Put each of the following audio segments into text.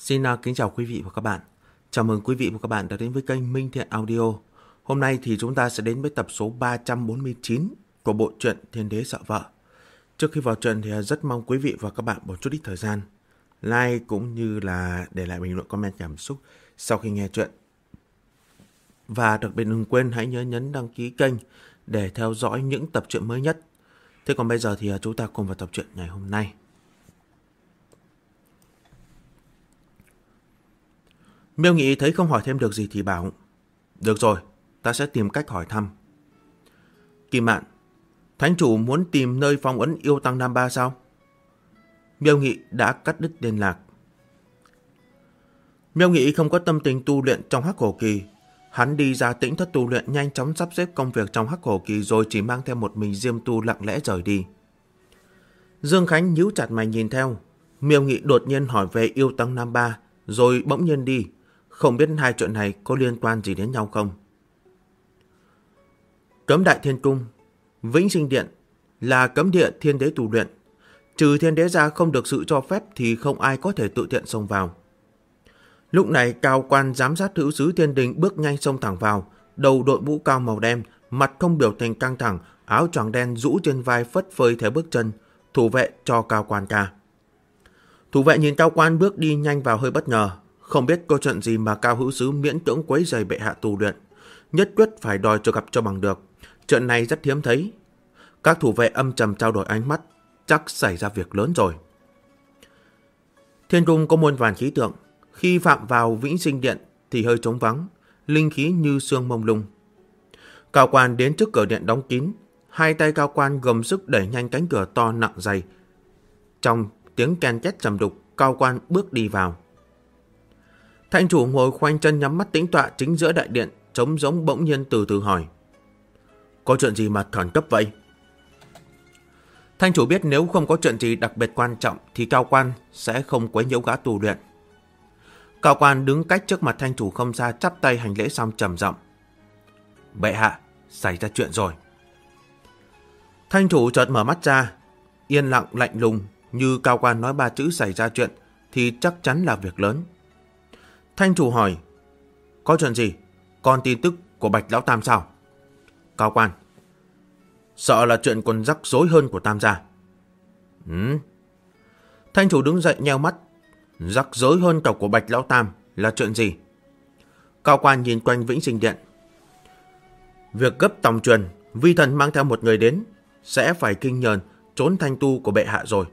Xin kính chào quý vị và các bạn. Chào mừng quý vị và các bạn đã đến với kênh Minh Thiện Audio. Hôm nay thì chúng ta sẽ đến với tập số 349 của bộ truyện Thiên Đế Sợ Vợ. Trước khi vào truyện thì rất mong quý vị và các bạn một chút ít thời gian like cũng như là để lại bình luận comment cảm xúc sau khi nghe truyện. Và đặc biệt đừng quên hãy nhớ nhấn đăng ký kênh để theo dõi những tập truyện mới nhất. Thế còn bây giờ thì chúng ta cùng vào tập truyện ngày hôm nay. Miêu Nghị thấy không hỏi thêm được gì thì bảo: được rồi, ta sẽ tìm cách hỏi thăm. Kim Mạn: Thánh chủ muốn tìm nơi phong ấn yêu tăng Nam Ba sao? Miêu Nghị đã cắt đứt liên lạc. Miêu Nghị không có tâm tình tu luyện trong Hắc Hổ Kỳ. Hắn đi ra Tĩnh Thất tu luyện, nhanh chóng sắp xếp công việc trong Hắc Hổ Kỳ rồi chỉ mang theo một mình Diêm Tu lặng lẽ rời đi. Dương Khánh nhíu chặt mày nhìn theo. Miêu Nghị đột nhiên hỏi về yêu tăng Nam Ba rồi bỗng nhiên đi. Không biết hai chuyện này có liên quan gì đến nhau không? Cấm Đại Thiên Cung, Vĩnh Sinh Điện là cấm địa thiên đế tu luyện. Trừ thiên đế ra không được sự cho phép thì không ai có thể tự tiện xông vào. Lúc này cao quan giám sát hữu sứ Thiên Đình bước nhanh xông thẳng vào, đầu đội mũ cao màu đen, mặt không biểu tình căng thẳng, áo choàng đen rũ trên vai phất phới theo bước chân, thủ vệ cho cao quan ca. Thủ vệ nhìn cao quan bước đi nhanh vào hơi bất ngờ, không biết câu chuyện gì mà cao hữu sứ miễn cưỡng quấy rầy bệ hạ tu luyện, nhất quyết phải đòi cho gặp cho bằng được. Chuyện này rất hiếm thấy. Các thủ vệ âm trầm trao đổi ánh mắt, chắc xảy ra việc lớn rồi. Thiên cung có muôn vàn khí tượng, khi phạm vào Vĩnh Sinh Điện thì hơi trống vắng, linh khí như sương mông lung. Cao quan đến trước cửa điện đóng kín, hai tay cao quan gầm sức đẩy nhanh cánh cửa to nặng dày. Trong tiếng ken két trầm đục, cao quan bước đi vào. Thanh chủ ngồi khoanh chân nhắm mắt tĩnh tọa chính giữa đại điện, trống rỗng bỗng nhiên từ từ hỏi: có chuyện gì mà khẩn cấp vậy? Thanh chủ biết nếu không có chuyện gì đặc biệt quan trọng thì cao quan sẽ không quấy nhiễu gã tu luyện. Cao quan đứng cách trước mặt thanh chủ không xa, chắp tay hành lễ xong trầm giọng: bệ hạ, xảy ra chuyện rồi. Thanh chủ chợt mở mắt ra, yên lặng lạnh lùng, như cao quan nói ba chữ xảy ra chuyện thì chắc chắn là việc lớn. Thanh chủ hỏi: có chuyện gì? Còn tin tức của Bạch Lão Tam sao? Cao quan: sợ là chuyện còn rắc rối hơn của Tam gia. Thanh chủ đứng dậy nheo mắt: rắc rối hơn cả của Bạch Lão Tam là chuyện gì? Cao quan nhìn quanh Vĩnh Sinh Điện: việc gấp tòng truyền, vi thần mang theo một người đến, sẽ phải kinh nhờn trốn thanh tu của bệ hạ rồi.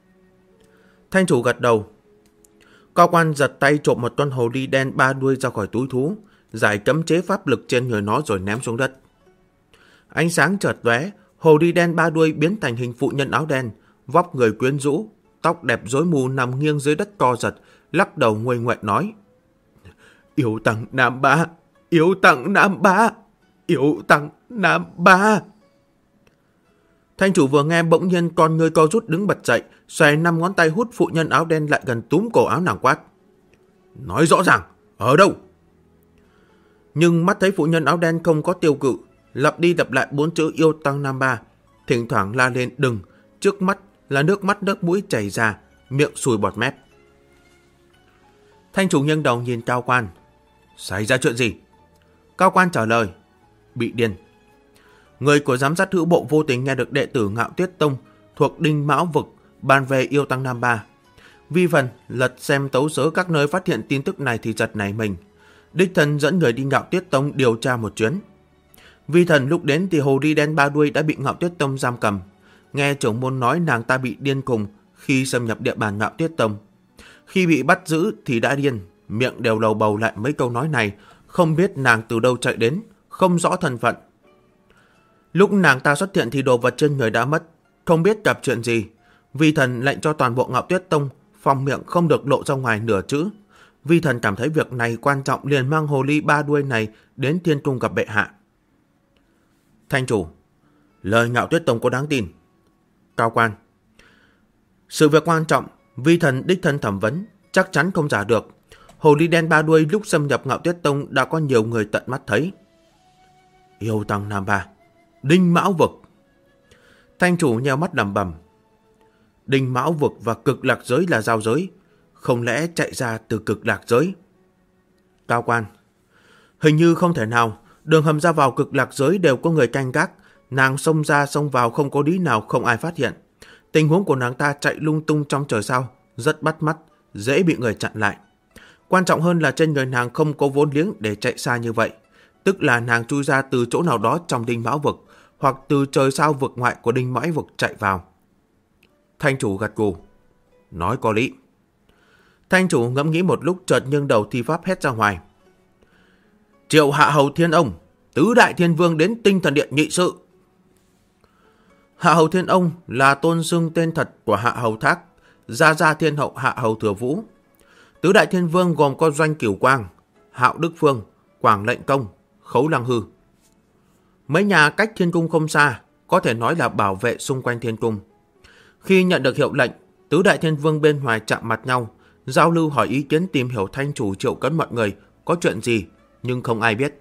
Thanh chủ gật đầu. Cao quan giật tay trộm một con hồ ly đen ba đuôi ra khỏi túi thú, giải cấm chế pháp lực trên người nó rồi ném xuống đất. Ánh sáng chợt lóe, hồ ly đen ba đuôi biến thành hình phụ nhân áo đen, vóc người quyến rũ, tóc đẹp rối mù nằm nghiêng dưới đất co giật, lắc đầu nguây nguậy nói: yêu tăng Nam Ba, yêu tăng Nam Ba, yêu tăng Nam Ba. Thanh chủ vừa nghe bỗng nhiên con người co rút đứng bật dậy, xòe 5 ngón tay hút phụ nhân áo đen lại gần túm cổ áo nàng quát: nói rõ ràng, ở đâu? Nhưng mắt thấy phụ nhân áo đen không có tiêu cự, lặp đi lặp lại 4 chữ yêu tăng Nam Ba, thỉnh thoảng la lên đừng, trước mắt là nước mắt nước mũi chảy ra, miệng sùi bọt mép. Thanh chủ nghiêng đầu nhìn cao quan: xảy ra chuyện gì? Cao quan trả lời: bị điên. Người của giám sát hữu bộ vô tình nghe được đệ tử Ngạo Tuyết Tông thuộc Đinh Mão Vực bàn về yêu tăng Nam Ba. Vi phần lật xem tấu sớ các nơi phát hiện tin tức này thì giật nảy mình, đích thân dẫn người đi Ngạo Tuyết Tông điều tra một chuyến. Vi thần lúc đến thì hồ ly đen ba đuôi đã bị Ngạo Tuyết Tông giam cầm. Nghe trưởng môn nói nàng ta bị điên khùng khi xâm nhập địa bàn Ngạo Tuyết Tông. Khi bị bắt giữ thì đã điên, miệng đều lầu bầu lại mấy câu nói này, không biết nàng từ đâu chạy đến, không rõ thân phận. Lúc nàng ta xuất hiện thì đồ vật trên người đã mất, không biết gặp chuyện gì. Vi thần lệnh cho toàn bộ Ngạo Tuyết Tông phòng miệng không được lộ ra ngoài nửa chữ. Vi thần cảm thấy việc này quan trọng liền mang hồ ly ba đuôi này đến Thiên Cung gặp bệ hạ. Thanh chủ: lời Ngạo Tuyết Tông có đáng tin? Cao quan: sự việc quan trọng, vi thần đích thân thẩm vấn, chắc chắn không giả được. Hồ ly đen ba đuôi lúc xâm nhập Ngạo Tuyết Tông đã có nhiều người tận mắt thấy. Yêu tăng Nam Ba, Đinh Mão Vực. Thanh chủ nheo mắt lẩm bẩm: Đinh Mão Vực và Cực Lạc Giới là giao giới, không lẽ chạy ra từ cực lạc giới? Cao quan: Hình như không thể nào, đường hầm ra vào cực lạc giới đều có người canh gác, nàng xông ra xông vào không có lý nào không ai phát hiện. Tình huống của nàng ta chạy lung tung trong trời sao, rất bắt mắt, dễ bị người chặn lại. Quan trọng hơn là trên người nàng không có vốn liếng để chạy xa như vậy, tức là nàng chui ra từ chỗ nào đó trong Đinh Mão vực, hoặc từ trời sao vực ngoại của Đinh Mãi vực chạy vào. Thanh chủ gật gù: Nói có lý. Thanh chủ ngẫm nghĩ một lúc, chợt nghiêng đầu thi pháp hét ra ngoài: Triệu Hạ Hầu Thiên Ông, tứ đại thiên vương đến Tinh Thần Điện nghị sự. Hạ Hầu Thiên Ông là tôn xưng tên thật của Hạ Hầu Thác, gia thiên hậu Hạ Hầu Thừa Vũ. Tứ đại thiên vương gồm có Doanh Cửu Quang, Hạo Đức Phương, Quảng Lệnh Công, Khấu Lăng Hư. Mấy nhà cách thiên cung không xa, có thể nói là bảo vệ xung quanh thiên cung. Khi nhận được hiệu lệnh, tứ đại thiên vương bên ngoài chạm mặt nhau, giao lưu hỏi ý kiến, tìm hiểu thanh chủ triệu cấn mọi người có chuyện gì, nhưng không ai biết.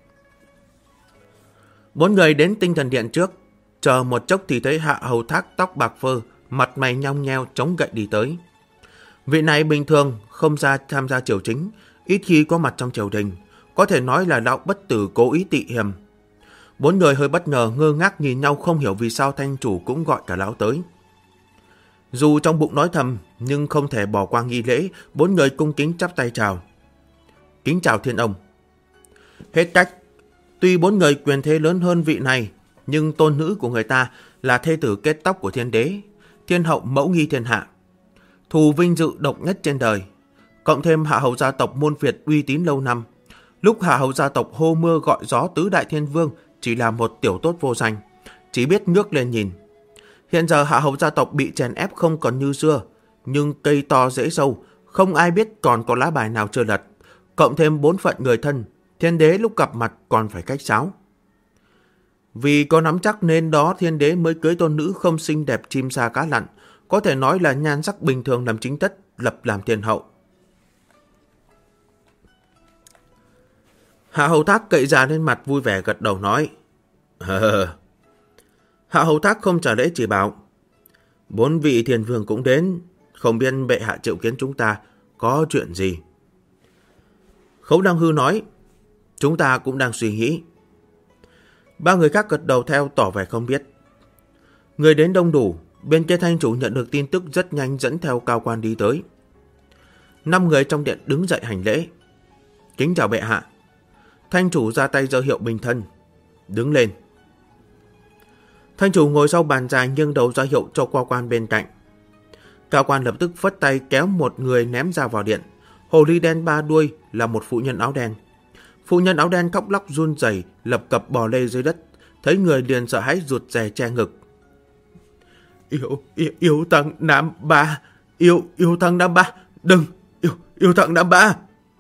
4 người đến Tinh Thần Điện trước, chờ một chốc thì thấy Hạ Hầu Thác tóc bạc phơ, mặt mày nhong nheo, chống gậy đi tới. Vị này bình thường không tham gia triều chính, ít khi có mặt trong triều đình, có thể nói là lão bất tử cố ý tị hiềm. 4 người hơi bất ngờ, ngơ ngác nhìn nhau, không hiểu vì sao thanh chủ cũng gọi cả lão tới. Dù trong bụng nói thầm, nhưng không thể bỏ qua nghi lễ, 4 người cung kính chắp tay chào. Kính chào Thiên Ông. Hết cách, tuy 4 người quyền thế lớn hơn vị này, nhưng tôn nữ của người ta là thê tử kết tóc của thiên đế, thiên hậu mẫu nghi thiên hạ, thù vinh dự độc nhất trên đời. Cộng thêm Hạ Hầu gia tộc môn Việt uy tín lâu năm, lúc Hạ Hầu gia tộc hô mưa gọi gió tứ đại thiên vương chỉ là một tiểu tốt vô danh, chỉ biết ngước lên nhìn. Hiện giờ Hạ Hầu gia tộc bị chèn ép không còn như xưa, nhưng cây to rễ sâu, không ai biết còn có lá bài nào chưa lật. Cộng thêm 4 phận người thân, thiên đế lúc gặp mặt còn phải cách sáo. Vì có nắm chắc nên đó thiên đế mới cưới tôn nữ không xinh đẹp chim sa cá lặn, có thể nói là nhan sắc bình thường làm chính thất, lập làm thiên hậu. Hạ Hầu Thác cậy già lên mặt vui vẻ gật đầu nói: Hạ Hầu Thác không trả lễ chỉ bảo: 4 vị thiên vương cũng đến, không biết bệ hạ triệu kiến chúng ta có chuyện gì. Khấu Lăng Hư nói: Chúng ta cũng đang suy nghĩ. 3 người khác gật đầu theo, tỏ vẻ không biết. Người đến đông đủ, bên kia thanh chủ nhận được tin tức rất nhanh, dẫn theo cao quan đi tới. 5 người trong điện đứng dậy hành lễ. Kính chào bệ hạ. Thanh chủ ra tay giơ hiệu bình thân. Đứng lên. Thanh chủ ngồi sau bàn dài, nghiêng đầu ra hiệu cho cao quan bên cạnh. Cao quan lập tức phất tay kéo một người ném ra vào điện. Hồ ly đen 3 đuôi là một phụ nhân áo đen. Phụ nhân áo đen khóc lóc run rẩy, lập cập bò lê dưới đất, thấy người liền sợ hãi rụt rè che ngực. Yêu thằng Nam Ba, yêu thằng Nam Ba, đừng, yêu thằng Nam Ba.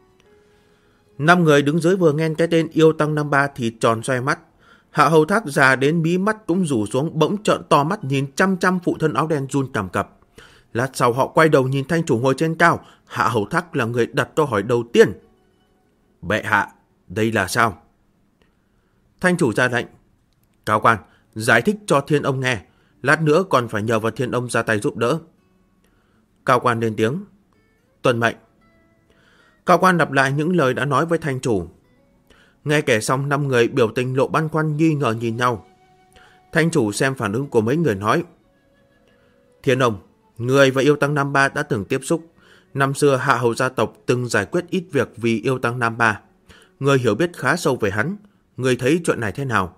5 người đứng dưới vừa nghe cái tên yêu tăng Nam Ba thì tròn xoay mắt. Hạ Hầu Thác già đến mí mắt cũng rủ xuống, bỗng trợn to mắt nhìn chăm chăm phụ thân áo đen run cầm cập. Lát sau họ quay đầu nhìn thanh chủ ngồi trên cao. Hạ Hầu Thác là người đặt câu hỏi đầu tiên. Bệ hạ, đây là sao? Thanh chủ ra lệnh: Cao quan, giải thích cho Thiên Ông nghe, lát nữa còn phải nhờ vào Thiên Ông ra tay giúp đỡ. Cao quan lên tiếng: Tuân mệnh. Cao quan lặp lại những lời đã nói với thanh chủ. Nghe kể xong, 5 người biểu tình lộ băn khoăn nghi ngờ nhìn nhau. Thanh chủ xem phản ứng của mấy người nói: Thiên Ông, người và yêu tăng Nam Ba đã từng tiếp xúc. Năm xưa Hạ Hầu gia tộc từng giải quyết ít việc vì yêu tăng Nam Ba. Người hiểu biết khá sâu về hắn. Người thấy chuyện này thế nào?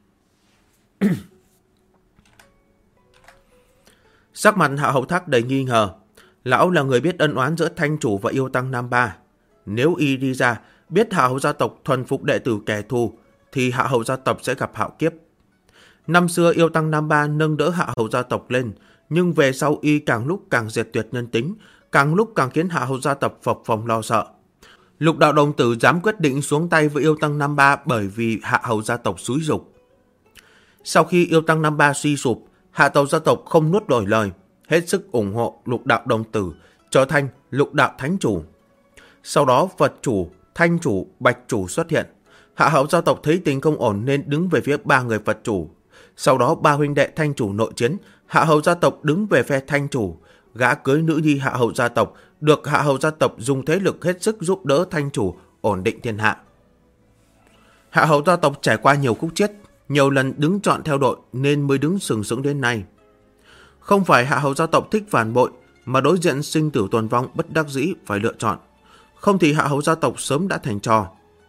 Sắc mặt Hạ Hầu Thác đầy nghi ngờ. Lão là người biết ân oán giữa thanh chủ và yêu tăng Nam Ba. Nếu y đi ra biết Hạ Hầu gia tộc thuần phục đệ tử kẻ thù, thì Hạ Hầu gia tộc sẽ gặp hạo kiếp. Năm xưa yêu tăng Nam Ba nâng đỡ Hạ Hầu gia tộc lên, nhưng về sau y càng lúc càng diệt tuyệt nhân tính, càng lúc càng khiến Hạ Hầu gia tộc phập phồng lo sợ. Lục đạo đồng tử dám quyết định xuống tay với yêu tăng Nam Ba bởi vì Hạ Hầu gia tộc xúi giục. Sau khi yêu tăng Nam Ba suy sụp, Hạ Hầu gia tộc không nuốt nổi lời, hết sức ủng hộ lục đạo đồng tử, trở thành lục đạo thánh chủ. Sau đó Phật chủ, Thanh chủ, Bạch chủ xuất hiện. Hạ Hầu gia tộc thấy tình không ổn nên đứng về phía 3 người Phật chủ. Sau đó 3 huynh đệ Thanh chủ nội chiến, Hạ Hầu gia tộc đứng về phe Thanh chủ. gã cưới nữ nhi hạ hầu gia tộc, được hạ hầu gia tộc dùng thế lực hết sức giúp đỡ Thanh chủ ổn định thiên hạ. Hạ hầu gia tộc trải qua nhiều khúc chiết, nhiều lần đứng chọn theo đội nên mới đứng sừng sững đến nay. Không phải hạ hầu gia tộc thích phản bội, mà đối diện sinh tử tồn vong bất đắc dĩ phải lựa chọn. Không thì hạ hầu gia tộc sớm đã thành trò.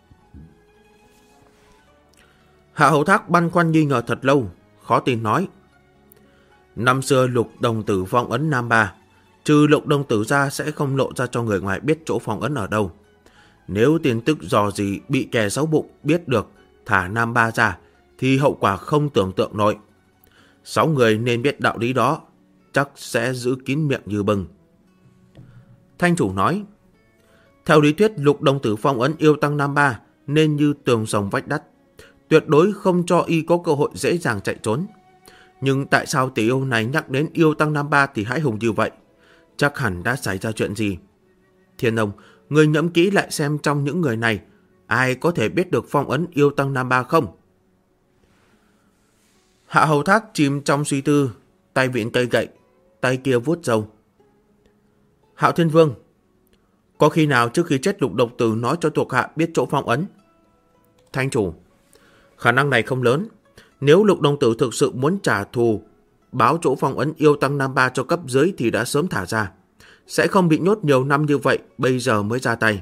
Hạ hầu Thác băn khoăn nghi ngờ thật lâu, khó tin nói: năm xưa Lục đồng tử phong ấn Nam Ba, trừ Lục đồng tử ra sẽ không lộ ra cho người ngoài biết chỗ phong ấn ở đâu. Nếu tin tức dò gì bị kẻ xấu bụng biết được thả Nam Ba ra, thì hậu quả không tưởng tượng nổi. 6 người nên biết đạo lý đó, chắc sẽ giữ kín miệng như bưng. Thanh chủ nói: theo lý thuyết Lục đồng tử phong ấn yêu tăng Nam Ba nên như tường rồng vách đất, tuyệt đối không cho y có cơ hội dễ dàng chạy trốn. Nhưng tại sao tỷ yêu này nhắc đến yêu tăng Nam Ba thì hãi hùng như vậy? Chắc hẳn đã xảy ra chuyện gì. Thiên ông, người ngẫm kỹ lại xem trong những người này, ai có thể biết được phong ấn yêu tăng Nam Ba không? Hạ hầu Thác chìm trong suy tư, tay vịn cây gậy, tay kia vuốt râu. Hạo Thiên Vương, có khi nào trước khi chết Lục độc tử nói cho thuộc hạ biết chỗ phong ấn? Thanh chủ, khả năng này không lớn. Nếu Lục đồng tử thực sự muốn trả thù, báo chỗ phong ấn yêu tăng Nam Ba cho cấp dưới thì đã sớm thả ra, sẽ không bị nhốt nhiều năm như vậy, bây giờ mới ra tay.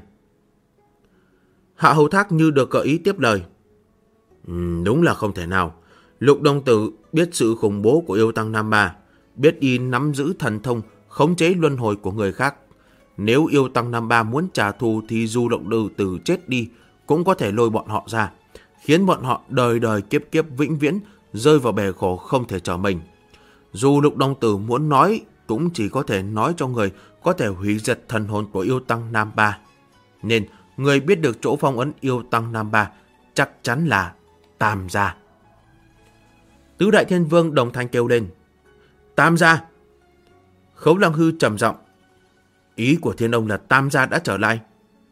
Hạ hầu Thác như được gợi ý tiếp lời: đúng là không thể nào. Lục đồng tử biết sự khủng bố của yêu tăng Nam Ba, biết y nắm giữ thần thông khống chế luân hồi của người khác. Nếu yêu tăng Nam Ba muốn trả thù thì dù Lục đồng tử chết đi cũng có thể lôi bọn họ ra, khiến bọn họ đời đời kiếp kiếp vĩnh viễn rơi vào bể khổ không thể trở mình. Dù Lục đồng tử muốn nói cũng chỉ có thể nói cho người có thể hủy diệt thần hồn của yêu tăng Nam Ba. Nên người biết được chỗ phong ấn yêu tăng Nam Ba chắc chắn là Tam gia. Tứ đại thiên vương đồng thanh kêu lên: Tam gia! Khấu Lăng Hư trầm giọng: ý của thiên ông là Tam gia đã trở lại.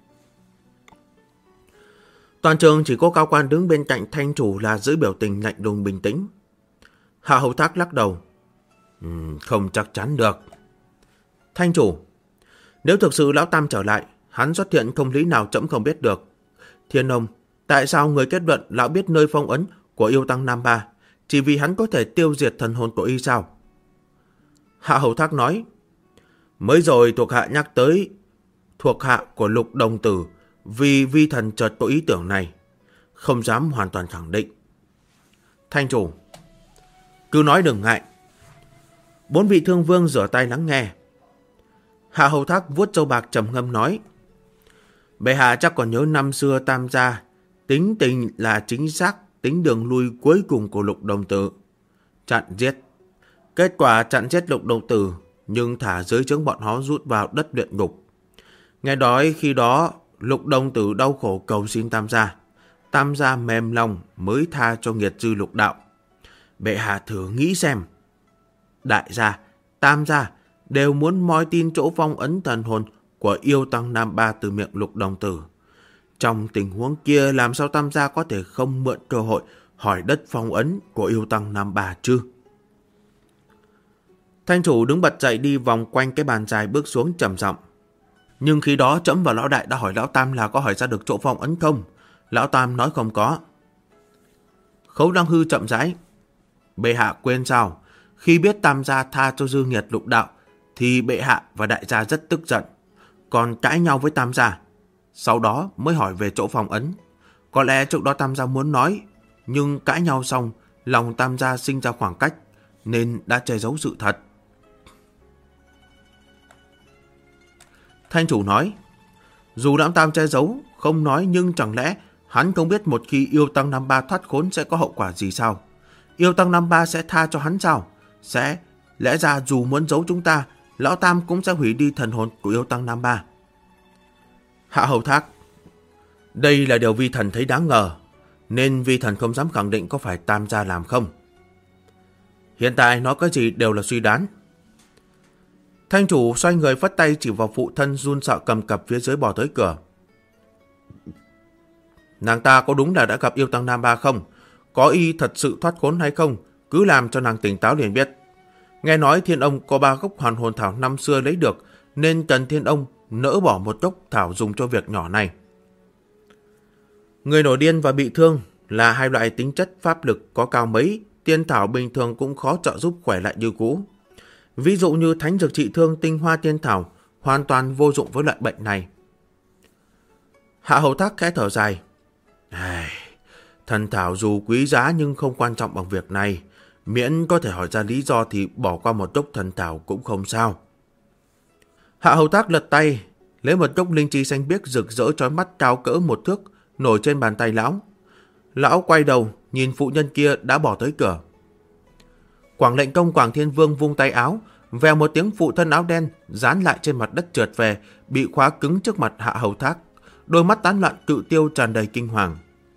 Toàn trường chỉ có cao quan đứng bên cạnh thanh chủ là giữ biểu tình lạnh lùng bình tĩnh. Hạ hầu Thác lắc đầu: không chắc chắn được. Thanh chủ, nếu thực sự lão Tam trở lại, hắn xuất hiện không lý nào trẫm không biết được. Thiên ông, tại sao người kết luận lão biết nơi phong ấn của yêu tăng Nam Ba, chỉ vì hắn có thể tiêu diệt thần hồn của y sao? Hạ hầu Thác nói: mới rồi thuộc hạ nhắc tới thuộc hạ của Lục đồng tử, vì vi thần chợt có ý tưởng này, không dám hoàn toàn khẳng định. Thanh chủ, cứ nói đừng ngại. 4 vị thương vương rửa tay lắng nghe. Hạ hầu Thác vuốt râu bạc trầm ngâm nói: bệ hạ chắc còn nhớ năm xưa Tam gia tính tình là chính xác tính đường lui cuối cùng của Lục đồng tử, chặn giết. Kết quả chặn giết Lục đồng tử, nhưng thả dưới trướng bọn họ rút vào đất luyện ngục. Nghe nói khi đó Lục đồng tử đau khổ cầu xin Tam gia, Tam gia mềm lòng mới tha cho nghiệt dư lục đạo. Bệ hạ thử nghĩ xem, đại gia, Tam gia đều muốn moi tin chỗ phong ấn thần hồn của yêu tăng Nam Ba từ miệng Lục đồng tử. Trong tình huống kia làm sao Tam gia có thể không mượn cơ hội hỏi đất phong ấn của yêu tăng Nam Ba chứ? Thanh chủ đứng bật dậy đi vòng quanh cái bàn dài bước xuống trầm giọng: nhưng khi đó trẫm và lão đại đã hỏi lão Tam là có hỏi ra được chỗ phong ấn không? Lão Tam nói không có. Khấu Lăng Hư chậm rãi: bệ hạ quên sao? Khi biết Tam gia tha cho dư nghiệt lục đạo thì bệ hạ và đại gia rất tức giận, còn cãi nhau với Tam gia. Sau đó mới hỏi về chỗ phong ấn. Có lẽ trước đó Tam gia muốn nói, nhưng cãi nhau xong lòng Tam gia sinh ra khoảng cách nên đã che giấu sự thật. Thanh chủ nói: dù lão Tam che giấu không nói, nhưng chẳng lẽ hắn không biết một khi yêu tăng Nam Ba thoát khốn sẽ có hậu quả gì sao? Yêu tăng Nam Ba sẽ tha cho hắn sao? Lẽ ra dù muốn giấu chúng ta, lão Tam cũng sẽ hủy đi thần hồn của yêu tăng Nam Ba. Hạ hầu Thác: đây là điều vi thần thấy đáng ngờ, nên vi thần không dám khẳng định có phải Tam gia làm không. Hiện tại nói cái gì đều là suy đoán. Thanh chủ xoay người phất tay chỉ vào phụ thân run sợ cầm cập phía dưới bò tới cửa. Nàng ta có đúng là đã gặp yêu tăng Nam Ba không? Có y thật sự thoát khốn hay không? Cứ làm cho nàng tỉnh táo liền biết. Nghe nói Thiên Ông có 3 gốc hoàn hồn thảo năm xưa lấy được, nên Trần Thiên Ông nỡ bỏ một gốc thảo dùng cho việc nhỏ này. Người nổi điên và bị thương là hai loại tính chất pháp lực có cao mấy, tiên thảo bình thường cũng khó trợ giúp khỏe lại như cũ. Ví dụ như thánh dược trị thương tinh hoa tiên thảo hoàn toàn vô dụng với loại bệnh này. Hạ Hầu Thác khẽ thở dài. Thần thảo dù quý giá nhưng không quan trọng bằng việc này. Miễn có thể hỏi ra lý do thì bỏ qua một gốc thần thảo cũng không sao. Hạ Hầu Thác lật tay, lấy một gốc linh chi xanh biếc rực rỡ chói mắt cao cỡ 1 thước, nổi trên bàn tay lão. Lão quay đầu, nhìn phụ nhân kia đã bỏ tới cửa. Quảng Lệnh Công Quảng Thiên Vương vung tay áo, vèo một tiếng phụ thân áo đen dán lại trên mặt đất trượt về, bị khóa cứng trước mặt Hạ Hầu Thác. Đôi mắt tán loạn cự tiêu tràn đầy kinh hoàng.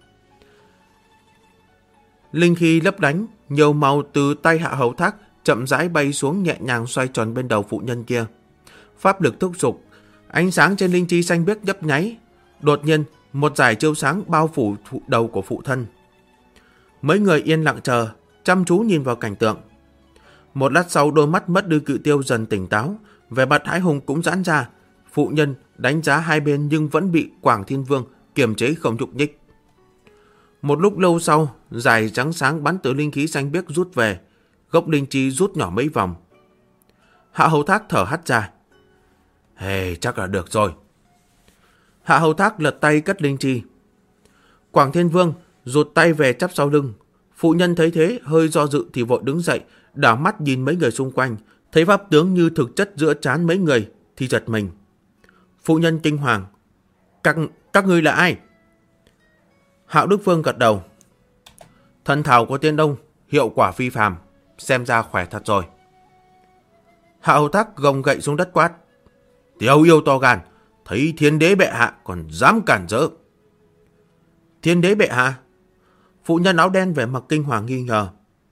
Linh khí lấp lánh, nhiều màu từ tay Hạ Hầu Thác chậm rãi bay xuống, nhẹ nhàng xoay tròn bên đầu phụ nhân kia. Pháp lực thúc giục, ánh sáng trên linh chi xanh biếc nhấp nháy. Đột nhiên, một dải chiếu sáng bao phủ đầu của phụ thân. Mấy người yên lặng chờ, chăm chú nhìn vào cảnh tượng. Một lát sau, đôi mắt mất đi cự tiêu dần tỉnh táo, vẻ mặt hãi hùng cũng giãn ra. Phụ nhân đánh giá hai bên nhưng vẫn bị Quảng Thiên Vương kiềm chế không nhúc nhích. Một lúc lâu sau, dải trắng sáng bắn từ linh khí xanh biếc rút về, gốc linh chi rút nhỏ mấy vòng. Hạ Hầu Thác thở hắt ra. Chắc là được rồi. Hạ Hầu Thác lật tay cất linh chi. Quảng Thiên Vương rụt tay về chắp sau lưng. Phụ nhân thấy thế, hơi do dự thì vội đứng dậy, đảo mắt nhìn mấy người xung quanh, thấy pháp tướng như thực chất giữa trán mấy người thì giật mình. Phụ nhân kinh hoàng. Các ngươi là ai? Hạo Đức Vương gật đầu. Thần thảo của Tiên Đông hiệu quả phi phàm, xem ra khỏe thật rồi. Hạ Hầu Thác gồng gậy xuống đất quát. Tiểu yêu to gan, thấy Thiên Đế bệ hạ còn dám cản rỡ. Thiên Đế bệ hạ? Phụ nhân áo đen vẻ mặt kinh hoàng nghi ngờ.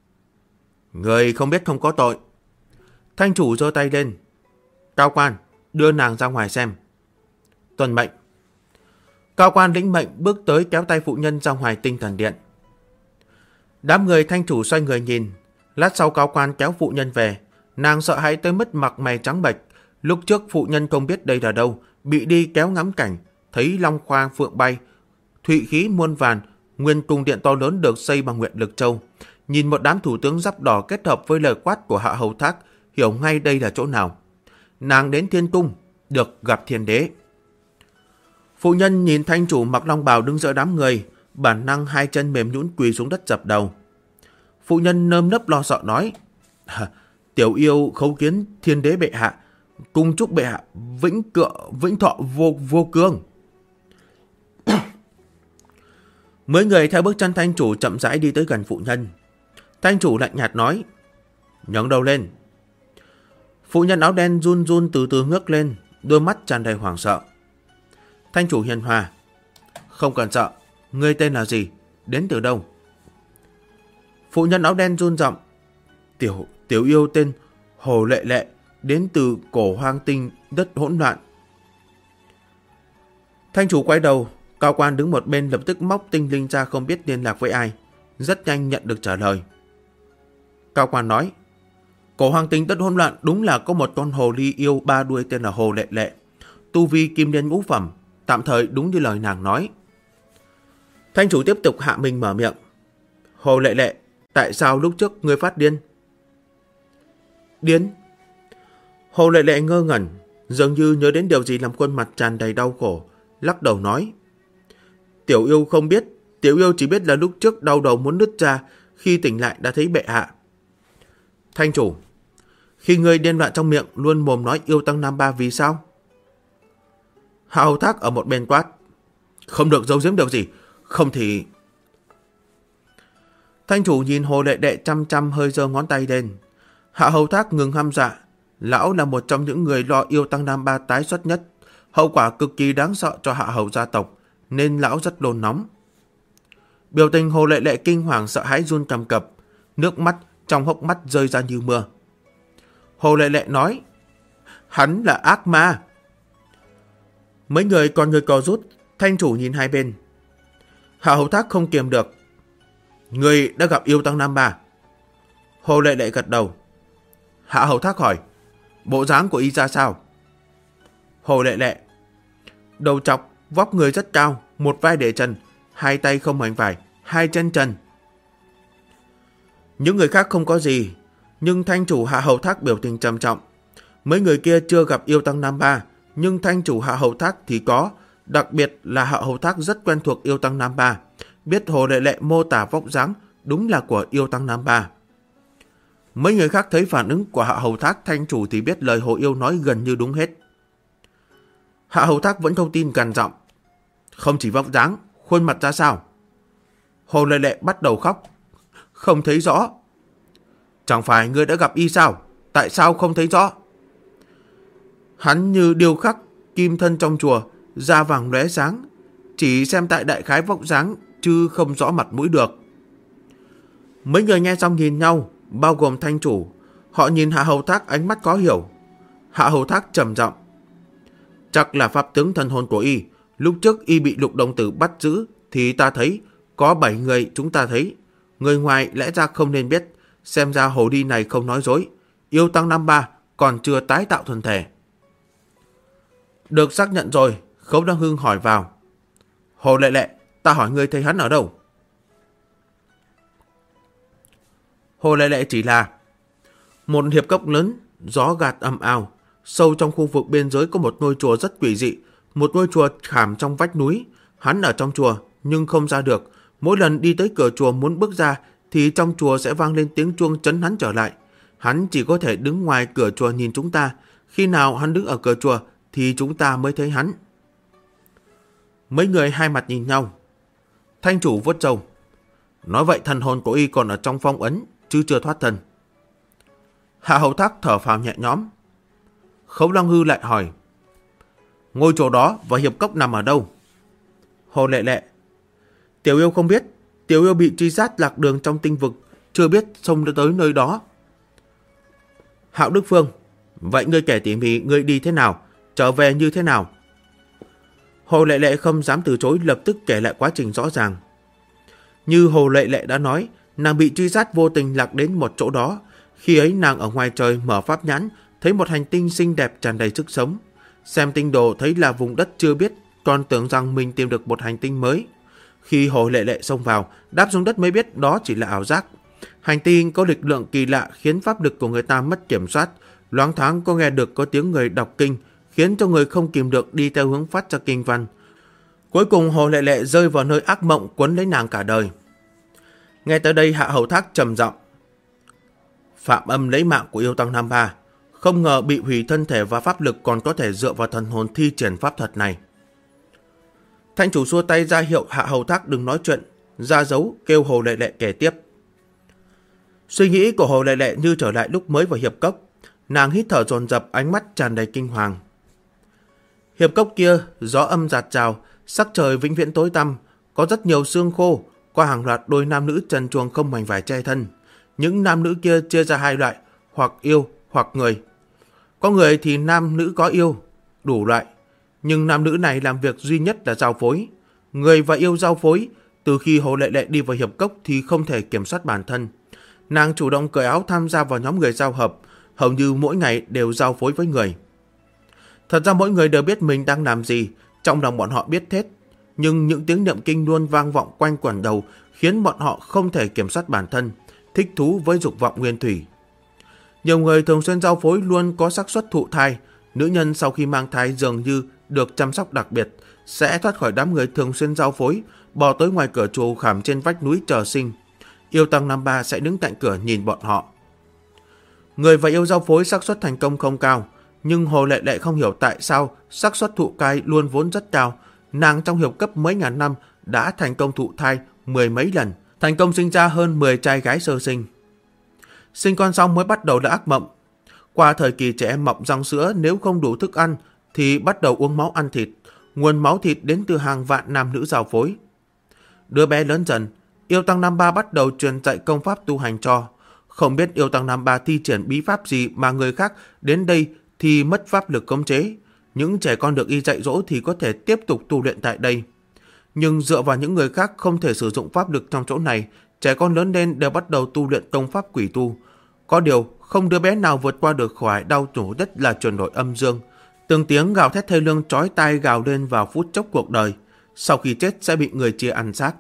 Người không biết không có tội. Thanh chủ giơ tay lên. Cao quan, đưa nàng ra ngoài xem. Tuân mệnh. Cao quan lĩnh mệnh bước tới kéo tay phụ nhân ra ngoài tinh thần điện. Đám người thanh chủ xoay người nhìn. Lát sau cao quan kéo phụ nhân về. Nàng sợ hãi tới mức mặt mày trắng bệch. Lúc trước phụ nhân không biết đây là đâu, bị đi kéo ngắm cảnh, thấy long khoa phượng bay, thụy khí muôn vàn, nguyên cung điện to lớn được xây bằng nguyện lực châu. Nhìn một đám thủ tướng giáp đỏ kết hợp với lời quát của Hạ Hầu Thác, hiểu ngay đây là chỗ nào. Nàng đến Thiên Cung, được gặp Thiên Đế. Phụ nhân nhìn thanh chủ mặc long bào đứng giữa đám người, bản năng hai chân mềm nhũn quỳ xuống đất dập đầu. Phụ nhân nơm nớp lo sợ nói, tiểu yêu khấu kiến Thiên Đế bệ hạ, cung chúc bệ hạ vĩnh thọ vô cương. Mấy người theo bước chân thanh chủ chậm rãi đi tới gần phụ nhân. Thanh chủ lạnh nhạt nói, nhấng đầu lên. Phụ nhân áo đen run run từ từ ngước lên, đôi mắt tràn đầy hoảng sợ. Thanh chủ hiền hòa, không cần sợ, ngươi tên là gì, đến từ đâu? Phụ nhân áo đen run giọng, tiểu yêu tên Hồ Lệ Lệ, đến từ cổ hoang tinh đất hỗn loạn. Thanh chủ quay đầu, cao quan đứng một bên lập tức móc tinh linh ra không biết liên lạc với ai, rất nhanh nhận được trả lời. Cao quan nói, cổ hoang tinh đất hỗn loạn đúng là có một con hồ ly yêu 3 đuôi tên là Hồ Lệ Lệ, tu vi kim đen ngũ phẩm, tạm thời đúng như lời nàng nói. Thanh chủ tiếp tục hạ mình mở miệng, Hồ Lệ Lệ, tại sao lúc trước ngươi phát điên? Điên? Hồ Lệ Lệ ngơ ngẩn, dường như nhớ đến điều gì làm khuôn mặt tràn đầy đau khổ, lắc đầu nói, tiểu yêu không biết, tiểu yêu chỉ biết là lúc trước đau đầu muốn nứt ra, khi tỉnh lại đã thấy bệ hạ. Thanh chủ, khi ngươi điên loạn trong miệng luôn mồm nói yêu tăng nam ba vì sao? Hạ Hầu Thác ở một bên quát, không được giấu giếm điều gì, không thì... Thanh chủ nhìn Hồ Lệ Lệ chăm hơi giơ ngón tay lên. Hạ Hầu Thác ngừng hăm dạ. Lão là một trong những người lo yêu tăng nam ba tái xuất nhất, hậu quả cực kỳ đáng sợ cho Hạ Hầu gia tộc, nên lão rất nôn nóng. Biểu tình Hồ Lệ Lệ kinh hoàng sợ hãi run cầm cập, nước mắt trong hốc mắt rơi ra như mưa. Hồ Lệ Lệ nói, hắn là ác ma. Mấy người còn người co rút, thanh chủ nhìn hai bên. Hạ Hầu Thác không kiềm được, người đã gặp yêu tăng nam ba. Hồ Lệ Lệ gật đầu. Hạ Hầu Thác hỏi, bộ dáng của y ra sao? Hồ Lệ Lệ, đầu trọc, vóc người rất cao, một vai để trần, hai tay không mảnh vải, hai chân trần. Những người khác không có gì, nhưng thanh chủ Hạ Hầu Thác biểu tình trầm trọng. Mấy người kia chưa gặp yêu tăng Nam Ba, nhưng thanh chủ Hạ Hầu Thác thì có, đặc biệt là Hạ Hầu Thác rất quen thuộc yêu tăng Nam Ba, biết Hồ Lệ Lệ mô tả vóc dáng đúng là của yêu tăng Nam Ba. Mấy người khác thấy phản ứng của Hạ Hầu Thác thanh chủ thì biết lời Hồ Yêu nói gần như đúng hết. Hạ Hầu Thác vẫn không tin, gằn giọng, không chỉ vóc dáng, khuôn mặt ra sao? Hồ Lệ Lệ bắt đầu khóc, không thấy rõ. Chẳng phải ngươi đã gặp y sao? Tại sao không thấy rõ? Hắn như điêu khắc, kim thân trong chùa, da vàng lóe sáng, chỉ xem tại đại khái vóc dáng chứ không rõ mặt mũi được. Mấy người nghe xong nhìn nhau, bao gồm thanh chủ. Họ nhìn Hạ Hầu Thác ánh mắt khó hiểu. Hạ Hầu Thác trầm giọng, chắc là pháp tướng thần hồn của y. Lúc trước y bị Lục Đồng Tử bắt giữ thì ta thấy có 7 người, chúng ta thấy. Người ngoài lẽ ra không nên biết. Xem ra hồ đi này không nói dối. Yêu tăng Nam Ba còn chưa tái tạo thân thể. Được xác nhận rồi. Khấu Đăng Hưng hỏi vào, Hồ Lệ Lệ, ta hỏi ngươi thấy hắn ở đâu? Hồ Lệ Lệ chỉ là một hiệp cốc lớn, gió gạt ầm ào. Sâu trong khu vực biên giới có một ngôi chùa rất quỷ dị, một ngôi chùa khảm trong vách núi. Hắn ở trong chùa nhưng không ra được. Mỗi lần đi tới cửa chùa muốn bước ra thì trong chùa sẽ vang lên tiếng chuông trấn hắn trở lại. Hắn chỉ có thể đứng ngoài cửa chùa nhìn chúng ta. Khi nào hắn đứng ở cửa chùa thì chúng ta mới thấy hắn. Mấy người hai mặt nhìn nhau. Thanh chủ vuốt râu, nói vậy thần hồn của y còn ở trong phong ấn chứ chưa thoát thân. Hạ Hầu Thác thở phào nhẹ nhõm. Khấu Long Hư lại hỏi, ngôi chùa đó và hiệp cốc nằm ở đâu? Hồ Lệ Lệ, tiểu yêu không biết. Tiểu yêu bị truy sát lạc đường trong tinh vực, chưa biết xông tới nơi đó. Hạo Đức Phương, vậy ngươi kể tỉ mỉ ngươi đi thế nào, trở về như thế nào? Hồ Lệ Lệ không dám từ chối, lập tức kể lại quá trình rõ ràng. Như Hồ Lệ Lệ đã nói, nàng bị truy sát vô tình lạc đến một chỗ đó. Khi ấy nàng ở ngoài trời mở pháp nhãn, thấy một hành tinh xinh đẹp tràn đầy sức sống. Xem tinh đồ thấy là vùng đất chưa biết, còn tưởng rằng mình tìm được một hành tinh mới. Khi Hồ Lệ Lệ xông vào, đáp xuống đất mới biết đó chỉ là ảo giác. Hành tinh có lực lượng kỳ lạ khiến pháp lực của người ta mất kiểm soát. Loáng thoáng có nghe được có tiếng người đọc kinh, khiến cho người không kìm được đi theo hướng phát ra kinh văn. Cuối cùng Hồ Lệ Lệ rơi vào nơi ác mộng quấn lấy nàng cả đời. Nghe tới đây Hạ Hầu Thác trầm giọng, phạm âm lấy mạng của yêu tăng Nam Ba, không ngờ bị hủy thân thể và pháp lực còn có thể dựa vào thần hồn thi triển pháp thuật này. Thanh chủ xua tay ra hiệu Hạ Hầu Thác đừng nói chuyện, ra dấu kêu Hồ Lệ Lệ kể tiếp. Suy nghĩ của Hồ Lệ Lệ như trở lại lúc mới vào hiệp cốc. Nàng hít thở dồn dập, ánh mắt tràn đầy kinh hoàng. Hiệp cốc kia gió âm rạt rào, sắc trời vĩnh viễn tối tăm, có rất nhiều xương khô, có hàng loạt đôi nam nữ trần truồng không mảnh vải che thân. Những nam nữ kia chia ra hai loại, hoặc yêu hoặc người. Có người thì nam nữ có yêu, đủ loại, nhưng nam nữ này làm việc duy nhất là giao phối. Người và yêu giao phối. Từ khi Hồ Lệ Lệ đi vào hiệp cốc thì không thể kiểm soát bản thân. Nàng chủ động cởi áo tham gia vào nhóm người giao hợp, hầu như mỗi ngày đều giao phối với người. Thật ra mỗi người đều biết mình đang làm gì, trong lòng bọn họ biết hết. Nhưng những tiếng niệm kinh luôn vang vọng quanh quẩn đầu khiến bọn họ không thể kiểm soát bản thân, thích thú với dục vọng nguyên thủy. Nhiều người thường xuyên giao phối luôn có xác suất thụ thai. Nữ nhân sau khi mang thai dường như được chăm sóc đặc biệt, sẽ thoát khỏi đám người thường xuyên giao phối, bò tới ngoài cửa chùa khảm trên vách núi chờ sinh. Yêu tăng Nam Ba sẽ đứng cạnh cửa nhìn bọn họ. Người và yêu giao phối xác suất thành công không cao, nhưng Hồ Lệ Lệ không hiểu tại sao xác suất thụ thai luôn vốn rất cao. Nàng trong hiệp cấp mấy ngàn năm đã thành công thụ thai 10 mấy lần, thành công sinh ra hơn 10 trai gái sơ sinh. Sinh con xong mới bắt đầu là ác mộng. Qua thời kỳ trẻ em mọng răng sữa, nếu không đủ thức ăn thì bắt đầu uống máu ăn thịt. Nguồn máu thịt đến từ hàng vạn nam nữ giao phối. Đứa bé lớn dần, yêu tăng Nam Ba bắt đầu truyền dạy công pháp tu hành cho. Không biết yêu tăng Nam Ba thi triển bí pháp gì mà người khác đến đây thì mất pháp lực khống chế. Những trẻ con được y dạy dỗ thì có thể tiếp tục tu luyện tại đây. Nhưng dựa vào những người khác không thể sử dụng pháp lực trong chỗ này, trẻ con lớn lên đều bắt đầu tu luyện công pháp quỷ tu. Có điều, không đứa bé nào vượt qua được khỏi đau khổ nhất là chuyển đổi âm dương. Từng tiếng gào thét thê lương chói tai gào lên vào phút chốc cuộc đời. Sau khi chết sẽ bị người chia ăn xác.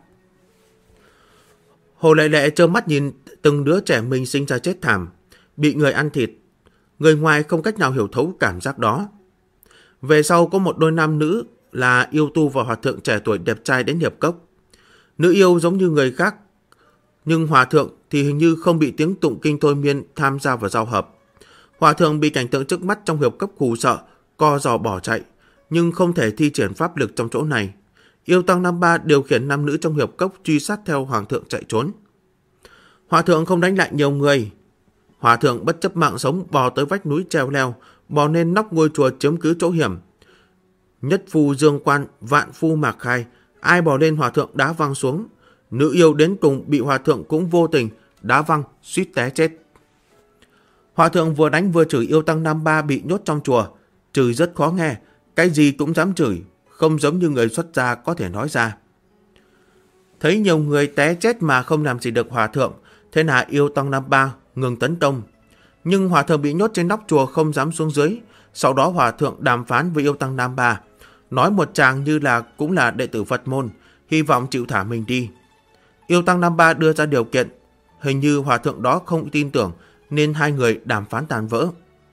Hồ Lệ Lệ trơ mắt nhìn từng đứa trẻ mình sinh ra chết thảm, bị người ăn thịt. Người ngoài không cách nào hiểu thấu cảm giác đó. Về sau có một đôi nam nữ là yêu tu và hòa thượng trẻ tuổi đẹp trai đến hiệp cốc. Nữ yêu giống như người khác, nhưng hòa thượng thì hình như không bị tiếng tụng kinh thôi miên tham gia vào giao hợp. Hòa thượng bị cảnh tượng trước mắt trong hiệp cốc hù sợ, co giò bỏ chạy, nhưng không thể thi triển pháp lực trong chỗ này. Yêu tăng năm ba điều khiển nam nữ trong hiệp cốc truy sát theo hoàng thượng chạy trốn. Hòa thượng không đánh lại nhiều người. Hòa thượng bất chấp mạng sống bò tới vách núi treo leo, bò lên nóc ngôi chùa chiếm cứ chỗ hiểm. Nhất phu dương quan, vạn phu mạc khai, ai bò lên hòa thượng đá văng xuống. Nữ yêu đến cùng bị hòa thượng cũng vô tình đá văng, suýt té chết. Hòa thượng vừa đánh vừa chửi yêu tăng năm ba bị nhốt trong chùa, chửi rất khó nghe, cái gì cũng dám chửi, không giống như người xuất gia có thể nói ra. Thấy nhiều người té chết mà không làm gì được hòa thượng, thế là yêu tăng năm ba ngừng tấn công. Nhưng hòa thượng bị nhốt trên nóc chùa không dám xuống dưới. Sau đó hòa thượng đàm phán với yêu tăng nam ba, nói một chàng như là cũng là đệ tử Phật môn, hy vọng chịu thả mình đi. Yêu tăng nam ba đưa ra điều kiện, hình như hòa thượng đó không tin tưởng nên hai người đàm phán tàn vỡ.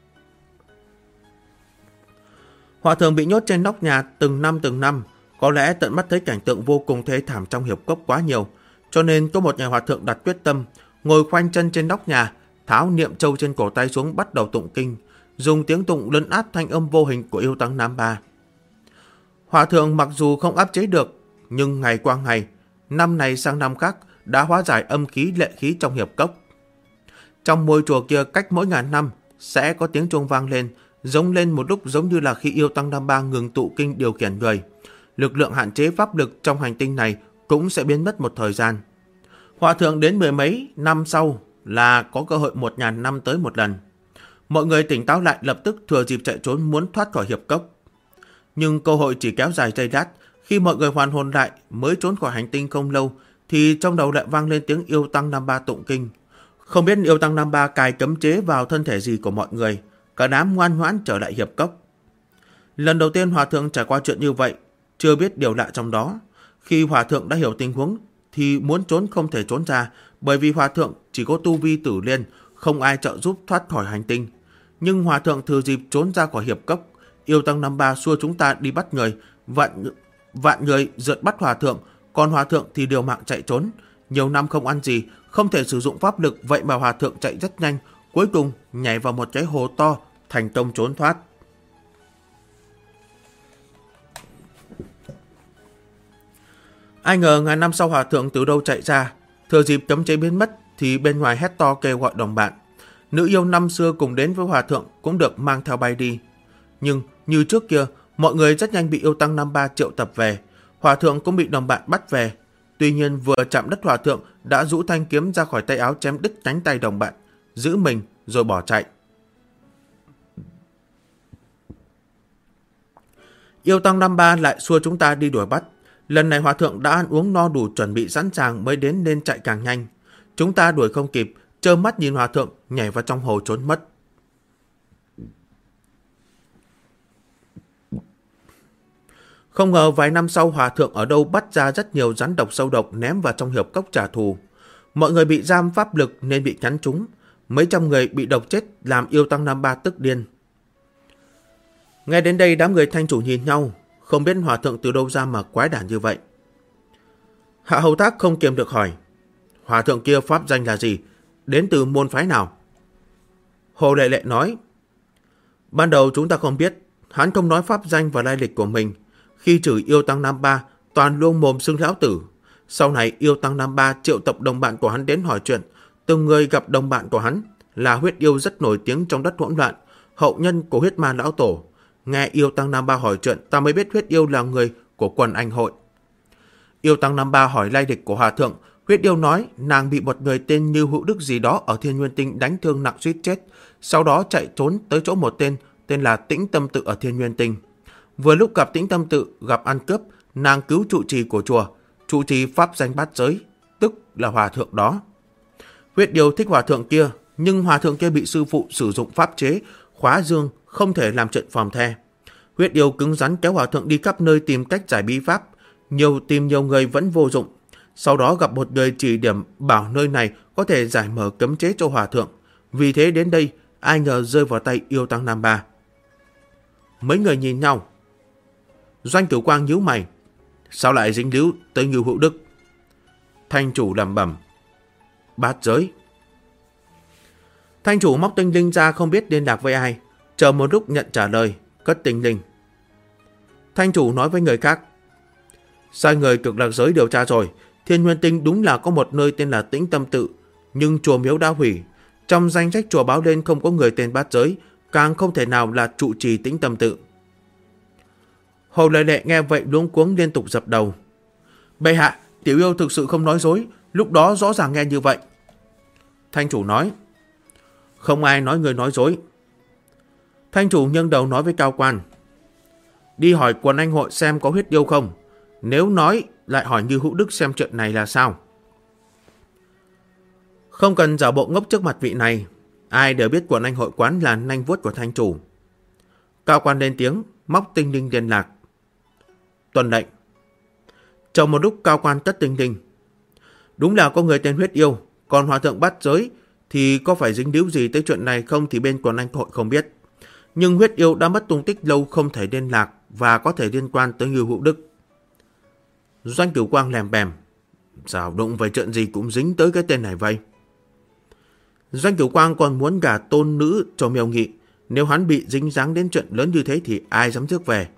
Hòa thượng bị nhốt trên nóc nhà từng năm, có lẽ tận mắt thấy cảnh tượng vô cùng thê thảm trong hiệp cốc quá nhiều, cho nên có một ngày hòa thượng đặt quyết tâm, ngồi khoanh chân trên nóc nhà, tháo niệm châu trên cổ tay xuống bắt đầu tụng kinh, dùng tiếng tụng lấn át thanh âm vô hình của yêu tăng nam ba. Hòa thượng mặc dù không áp chế được, nhưng ngày qua ngày, năm này sang năm khác đã hóa giải âm khí lệ khí trong hiệp cốc. Trong ngôi chùa kia cách mỗi ngàn năm sẽ có tiếng chuông vang lên, giống lên một lúc giống như là khi yêu tăng nam ba ngừng tụ kinh điều khiển người. Lực lượng hạn chế pháp lực trong hành tinh này cũng sẽ biến mất một thời gian. Hòa thượng đến mười mấy năm sau là có cơ hội 1000 năm tới một lần. Mọi người tỉnh táo lại lập tức thừa dịp chạy trốn muốn thoát khỏi hiệp cốc. Nhưng cơ hội chỉ kéo dài giây lát, khi mọi người hoàn hồn lại mới trốn khỏi hành tinh không lâu thì trong đầu lại vang lên tiếng yêu tăng năm ba tụng kinh. Không biết yêu tăng năm ba cài cấm chế vào thân thể gì của mọi người, cả đám ngoan ngoãn trở lại hiệp cốc. Lần đầu tiên hòa thượng trải qua chuyện như vậy, chưa biết điều lạ trong đó. Khi hòa thượng đã hiểu tình huống thì muốn trốn không thể trốn ra, bởi vì hòa thượng chỉ có tu vi tử liên, không ai trợ giúp thoát khỏi hành tinh. Nhưng hòa thượng thừa dịp trốn ra khỏi hiệp cốc, yêu tăng năm ba xua chúng ta đi bắt người, vạn người rượt bắt hòa thượng, còn hòa thượng thì điều mạng chạy trốn. Nhiều năm không ăn gì, không thể sử dụng pháp lực, vậy mà hòa thượng chạy rất nhanh, cuối cùng nhảy vào một cái hồ to, thành công trốn thoát. Ai ngờ ngàn năm sau hòa thượng từ đâu chạy ra, thừa dịp cấm chế biến mất thì bên ngoài hét to kêu gọi đồng bạn. Nữ yêu năm xưa cùng đến với hòa thượng cũng được mang theo bay đi. Nhưng như trước kia, mọi người rất nhanh bị yêu tăng năm ba triệu tập về. Hòa thượng cũng bị đồng bạn bắt về. Tuy nhiên vừa chạm đất hòa thượng đã rũ thanh kiếm ra khỏi tay áo chém đứt cánh tay đồng bạn, giữ mình rồi bỏ chạy. Yêu tăng năm ba lại xua chúng ta đi đuổi bắt. Lần này hòa thượng đã ăn uống no đủ chuẩn bị sẵn sàng mới đến nên chạy càng nhanh. Chúng ta đuổi không kịp, trơ mắt nhìn hòa thượng nhảy vào trong hồ trốn mất. Không ngờ vài năm sau hòa thượng ở đâu bắt ra rất nhiều rắn độc sâu độc ném vào trong hiệp cốc trả thù. Mọi người bị giam pháp lực nên bị cắn trúng. Mấy trăm người bị độc chết làm yêu tăng năm ba tức điên. Nghe đến đây đám người thanh chủ nhìn nhau, không biết hòa thượng từ đâu ra mà quái đản như vậy. Hạ Hầu Thác không kiềm được hỏi, hòa thượng kia pháp danh là gì, đến từ môn phái nào? Hồ Lệ Lệ nói, ban đầu chúng ta không biết, hắn không nói pháp danh và lai lịch của mình. Khi chửi yêu tăng năm ba, toàn luôn mồm xưng lão tử. Sau này yêu tăng năm ba triệu tập đồng bạn của hắn đến hỏi chuyện. Từng người gặp đồng bạn của hắn là huyết yêu rất nổi tiếng trong đất hỗn loạn, hậu nhân của huyết ma lão tổ. Nghe yêu tăng năm ba hỏi chuyện, ta mới biết huyết yêu là người của quần anh hội. Yêu tăng năm ba hỏi lai lịch của hòa thượng. Huyết yêu nói nàng bị một người tên Như Hữu Đức gì đó ở Thiên Nguyên Tinh đánh thương nặng suýt chết. Sau đó chạy trốn tới chỗ một tên là Tĩnh Tâm Tự ở Thiên Nguyên Tinh. Vừa lúc gặp Tĩnh Tâm Tự gặp ăn cướp, nàng cứu trụ trì của chùa, trụ trì pháp danh bát giới, tức là hòa thượng đó. Huyết yêu thích hòa thượng kia, nhưng hòa thượng kia bị sư phụ sử dụng pháp chế khóa dương, không thể làm chuyện phòng the. Huyết yêu cứng rắn kéo hòa thượng đi khắp nơi tìm cách giải bí pháp, tìm nhiều người vẫn vô dụng. Sau đó gặp một người chỉ điểm bảo nơi này có thể giải mở cấm chế cho hòa thượng. Vì thế đến đây, ai ngờ rơi vào tay yêu tăng Nam Ba. Mấy người nhìn nhau. Doanh Cửu Quang nhíu mày. Sao lại dính líu tới Ngưu Hữu Đức? Thanh chủ lẩm bẩm. Bát giới. Thanh chủ móc tinh linh ra không biết liên lạc với ai. Chờ một lúc nhận trả lời, cất tinh linh. Thanh chủ nói với người khác. Sai người Cực Lạc giới điều tra rồi. Thiên Nguyên Tinh đúng là có một nơi tên là Tĩnh Tâm Tự, nhưng chùa miếu đã hủy. Trong danh sách chùa báo lên không có người tên Bát giới, càng không thể nào là trụ trì Tĩnh Tâm Tự. Hồ Lệ Lệ nghe vậy luống cuống liên tục dập đầu. Bệ hạ, tiểu yêu thực sự không nói dối, lúc đó rõ ràng nghe như vậy. Thanh chủ nói. Không ai nói người nói dối. Thanh chủ nghiêng đầu nói với cao quan. Đi hỏi quần anh hội xem có huyết yêu không. Nếu nói, lại hỏi Ngưu Hữu Đức xem chuyện này là sao. Không cần giả bộ ngốc trước mặt vị này. Ai đều biết quần anh hội quán là nanh vuốt của thanh chủ. Cao quan lên tiếng, móc tinh linh liên lạc. Tuần lệnh. Chờ một lúc cao quan tất tinh linh. Đúng là có người tên huyết yêu, còn hòa thượng Bát giới thì có phải dính líu gì tới chuyện này không thì bên quần anh hội không biết. Nhưng huyết yêu đã mất tung tích lâu không thể liên lạc và có thể liên quan tới Ngưu Hữu Đức. Doanh Cửu Quang lèm bèm. Sao đụng về chuyện gì cũng dính tới cái tên này vậy? Doanh Cửu Quang còn muốn gả tôn nữ cho Miêu Nghị. Nếu hắn bị dính dáng đến chuyện lớn như thế thì ai dám rước về?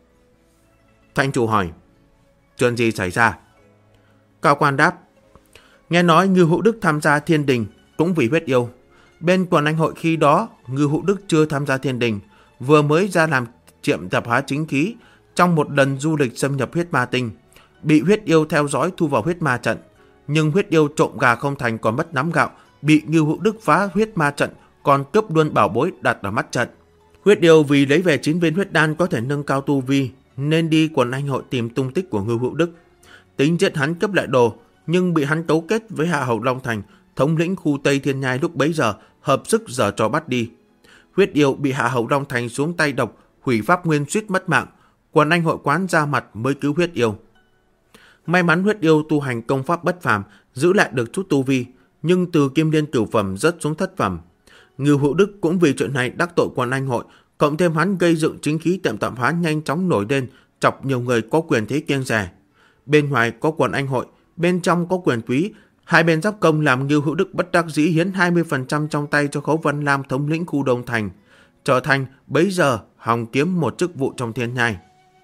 Thanh chủ hỏi. Chuyện gì xảy ra? Cao quan đáp. Nghe nói Ngưu Hữu Đức tham gia thiên đình cũng vì huyết yêu. Bên quần anh hội khi đó Ngưu Hữu Đức chưa tham gia thiên đình, vừa mới ra làm chiệm tập hóa chính khí trong một lần du lịch xâm nhập huyết ma tinh, bị huyết yêu theo dõi thu vào huyết ma trận. Nhưng huyết yêu trộm gà không thành còn mất nắm gạo, bị Ngưu Hữu Đức phá huyết ma trận, còn cướp luôn bảo bối đặt ở mắt trận. Huyết yêu vì lấy về 9 viên huyết đan có thể nâng cao tu vi, nên đi quần anh hội tìm tung tích của Ngưu Hữu Đức. Tính giết hắn cướp lại đồ, nhưng bị hắn cấu kết với Hạ Hầu Long Thành, thống lĩnh khu Tây Thiên Nhai lúc bấy giờ, hợp sức giở trò bắt đi. Huyết yêu bị Hạ Hầu Long Thành xuống tay độc, hủy pháp nguyên suýt mất mạng. Quần anh hội quán ra mặt mới cứu huyết yêu. May mắn huyết yêu tu hành công pháp bất phàm, giữ lại được chút tu vi, nhưng từ kim liên cửu phẩm rớt xuống thất phẩm. Ngưu Hữu Đức cũng vì chuyện này đắc tội quần anh hội, cộng thêm hắn gây dựng chính khí tiệm tạm hóa nhanh chóng nổi lên, chọc nhiều người có quyền thế kiêng dè. Bên ngoài có quần anh hội, bên trong có quyền quý, hai bên giáp công làm Ngưu Hữu Đức bất đắc dĩ hiến 20% trong tay cho Khấu Vân Lam thống lĩnh khu Đông Thành, trở thành bấy giờ hòng kiếm một chức vụ trong thiên nhai.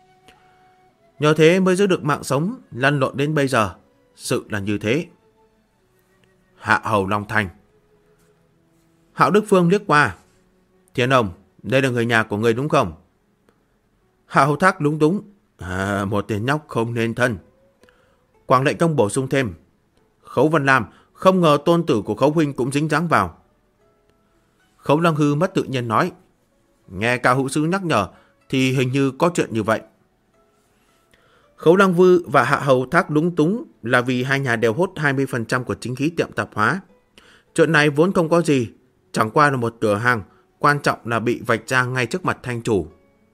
Nhờ thế mới giữ được mạng sống, lăn lộn đến bây giờ. Sự là như thế. Hạ Hầu Long Thành. Hạo Đức Phương liếc qua. Thiên ông, đây là người nhà của người đúng không? Hạ Hầu Thác lúng túng. Một tên nhóc không nên thân. Quảng Lệnh Công bổ sung thêm. Khấu Vân Lam, không ngờ tôn tử của Khấu huynh cũng dính dáng vào. Khấu Lăng Hư mất tự nhiên nói. Nghe Cao hữu sứ nhắc nhở thì hình như có chuyện như vậy. Khấu Lăng Vư và Hạ Hầu Thác lúng túng là vì hai nhà đều hốt 20% của chính khí tiệm tạp hóa. Chuyện này vốn không có gì, chẳng qua là một cửa hàng, quan trọng là bị vạch ra ngay trước mặt thanh chủ.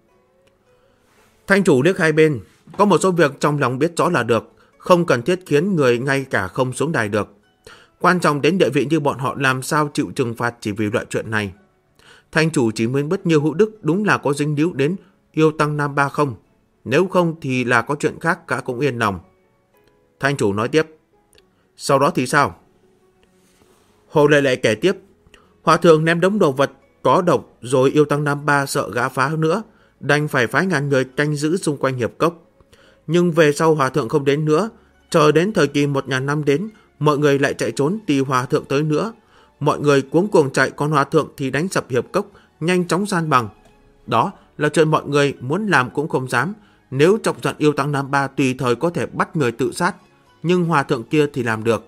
Thanh chủ liếc hai bên, có một số việc trong lòng biết rõ là được, không cần thiết khiến người ngay cả không xuống đài được. Quan trọng đến địa vị như bọn họ làm sao chịu trừng phạt chỉ vì loại chuyện này. Thanh chủ chỉ muốn biết Ngưu Hữu Đức đúng là có dính líu đến yêu tăng Nam Ba không. Nếu không thì là có chuyện khác cả cũng yên lòng. Thanh chủ nói tiếp. Sau đó thì sao? Hồ Lệ Lệ kể tiếp. Hòa thượng ném đống đồ vật có độc rồi yêu tăng Nam Ba sợ gã phá nữa, đành phải phái ngàn người canh giữ xung quanh hiệp cốc. Nhưng về sau hòa thượng không đến nữa, chờ đến thời kỳ 1000 năm đến, mọi người lại chạy trốn tì hòa thượng tới nữa. Mọi người cuống cuồng chạy, còn hòa thượng thì đánh sập hiệp cốc, nhanh chóng san bằng. Đó là chuyện mọi người muốn làm cũng không dám. Nếu chọc giận yêu tăng Nam Ba tùy thời có thể bắt người tự sát, nhưng hòa thượng kia thì làm được.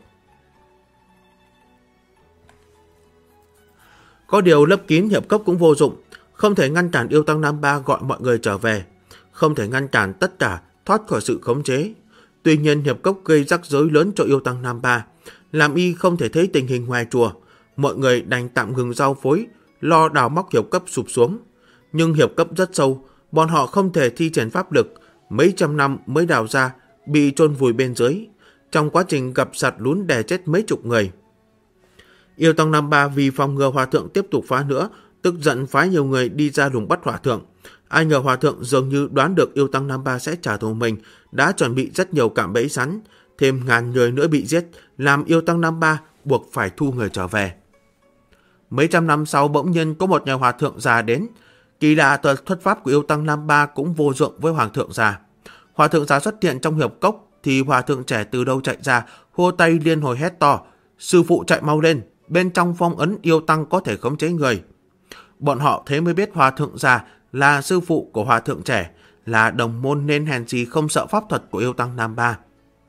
Có điều lấp kín hiệp cốc cũng vô dụng, không thể ngăn cản yêu tăng Nam Ba gọi mọi người trở về, không thể ngăn cản tất cả thoát khỏi sự khống chế. Tuy nhiên hiệp cốc gây rắc rối lớn cho yêu tăng Nam Ba, làm y không thể thấy tình hình ngoài chùa. mọi người đành tạm ngừng giao phối, lo đào móc hiệp cấp sụp xuống. Nhưng hiệp cấp rất sâu, bọn họ không thể thi triển pháp lực, mấy trăm năm mới đào ra, bị chôn vùi bên dưới. Trong quá trình gặp sạt lún đè chết mấy chục người. Yêu Tăng Nam Ba vì phòng ngừa hòa thượng tiếp tục phá nữa, tức giận phái nhiều người đi ra lùng bắt hòa thượng. Ai ngờ hòa thượng dường như đoán được Yêu Tăng Nam Ba sẽ trả thù mình, đã chuẩn bị rất nhiều cạm bẫy sẵn, thêm ngàn người nữa bị giết, làm Yêu Tăng Nam Ba buộc phải thu người trở về. Mấy trăm năm sau bỗng nhiên có một nhà hòa thượng già đến. Kỳ lạ thuật pháp của Yêu Tăng Nam Ba cũng vô dụng với hoàng thượng già. Hòa thượng già xuất hiện trong hiệp cốc thì hòa thượng trẻ từ đâu chạy ra, hô tay liên hồi hét to: "Sư phụ chạy mau lên, bên trong phong ấn yêu tăng có thể khống chế người." Bọn họ thế mới biết hòa thượng già là sư phụ của hòa thượng trẻ, là đồng môn nên hèn gì không sợ pháp thuật của Yêu Tăng Nam Ba.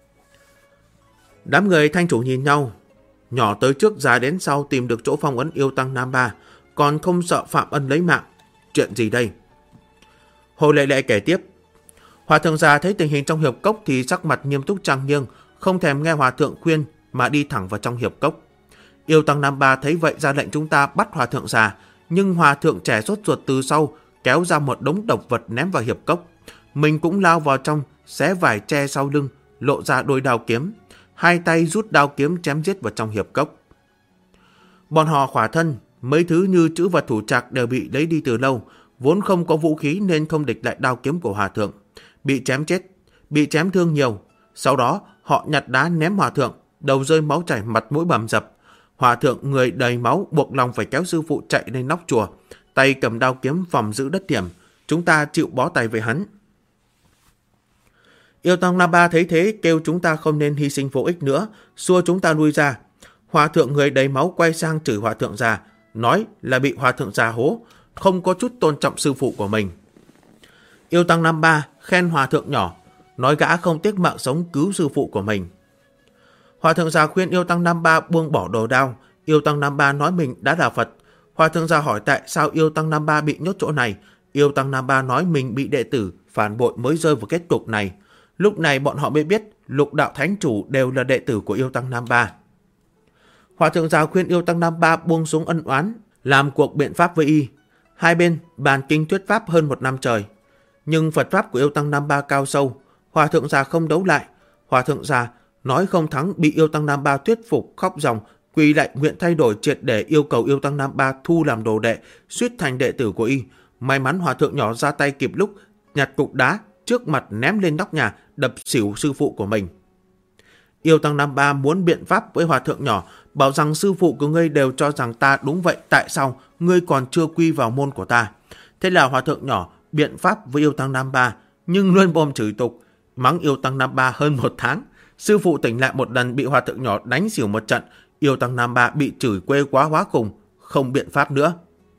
Đám người Thanh Chủ nhìn nhau, nhỏ tới trước già đến sau tìm được chỗ phong ấn Yêu Tăng Nam Ba, còn không sợ Phạm Ân lấy mạng. Chuyện gì đây? Hồ Lệ Lệ kể tiếp. Hòa thượng già thấy tình hình trong hiệp cốc thì sắc mặt nghiêm túc trang nghiêm, không thèm nghe hòa thượng khuyên mà đi thẳng vào trong hiệp cốc. Yêu Tăng Nam Ba thấy vậy ra lệnh chúng ta bắt hòa thượng già, nhưng hòa thượng trẻ sốt ruột từ sau kéo ra một đống độc vật ném vào hiệp cốc. Mình cũng lao vào trong, xé vải tre sau lưng, lộ ra đôi đao kiếm, hai tay rút đao kiếm chém giết vào trong hiệp cốc. Bọn họ khỏa thân, mấy thứ như trữ vật thủ trạc đều bị lấy đi từ lâu, vốn không có vũ khí nên không địch lại đao kiếm của hòa thượng. Bị chém chết, bị chém thương nhiều. Sau đó họ nhặt đá ném hòa thượng, đầu rơi máu chảy, mặt mũi bầm dập. Hòa thượng người đầy máu buộc lòng phải kéo sư phụ chạy lên nóc chùa, tay cầm đao kiếm phòng giữ đất điểm. Chúng ta chịu bó tay với hắn. Yêu Tăng Nam Ba thấy thế kêu chúng ta không nên hy sinh vô ích nữa, xua chúng ta lui ra. Hòa thượng người đầy máu quay sang chửi hòa thượng già, nói là bị hòa thượng già hố, không có chút tôn trọng sư phụ của mình. Yêu Tăng Nam Ba khen hòa thượng nhỏ, nói gã không tiếc mạng sống cứu sư phụ của mình. Hòa thượng già khuyên Yêu Tăng Nam Ba buông bỏ đồ đao. Yêu Tăng Nam Ba nói mình đã là Phật. Hòa thượng già hỏi tại sao Yêu Tăng Nam Ba bị nhốt chỗ này. Yêu Tăng Nam Ba nói mình bị đệ tử phản bội mới rơi vào kết cục này. Lúc này bọn họ mới biết Lục Đạo Thánh Chủ đều là đệ tử của Yêu Tăng Nam Ba. Hòa thượng già khuyên Yêu Tăng Nam Ba buông xuống ân oán, làm cuộc biện pháp với y. Hai bên bàn kinh thuyết pháp hơn một năm trời. Nhưng Phật pháp của Yêu Tăng Nam Ba cao sâu, hòa thượng già không đấu lại. Hòa thượng già nói không thắng bị Yêu Tăng Nam Ba thuyết phục, khóc ròng, quỳ lại nguyện thay đổi triệt để, yêu cầu Yêu Tăng Nam Ba thu làm đồ đệ, suýt thành đệ tử của y. May mắn hòa thượng nhỏ ra tay kịp lúc, nhặt cục đá trước mặt ném lên nóc nhà, đập xỉu sư phụ của mình. Yêu Tăng Nam Ba muốn biện pháp với hòa thượng nhỏ, bảo rằng sư phụ của ngươi đều cho rằng ta đúng vậy, tại sao ngươi còn chưa quy vào môn của ta? Thế là hòa thượng nhỏ biện pháp với Yêu Tăng Nam Ba, nhưng luôn bom chửi tục, mắng Yêu Tăng Nam Ba hơn một tháng. Sư phụ tỉnh lại một lần bị hòa thượng nhỏ đánh xỉu một trận, Yêu Tăng Nam Ba bị chửi quê quá hóa cùng, không biện pháp nữa.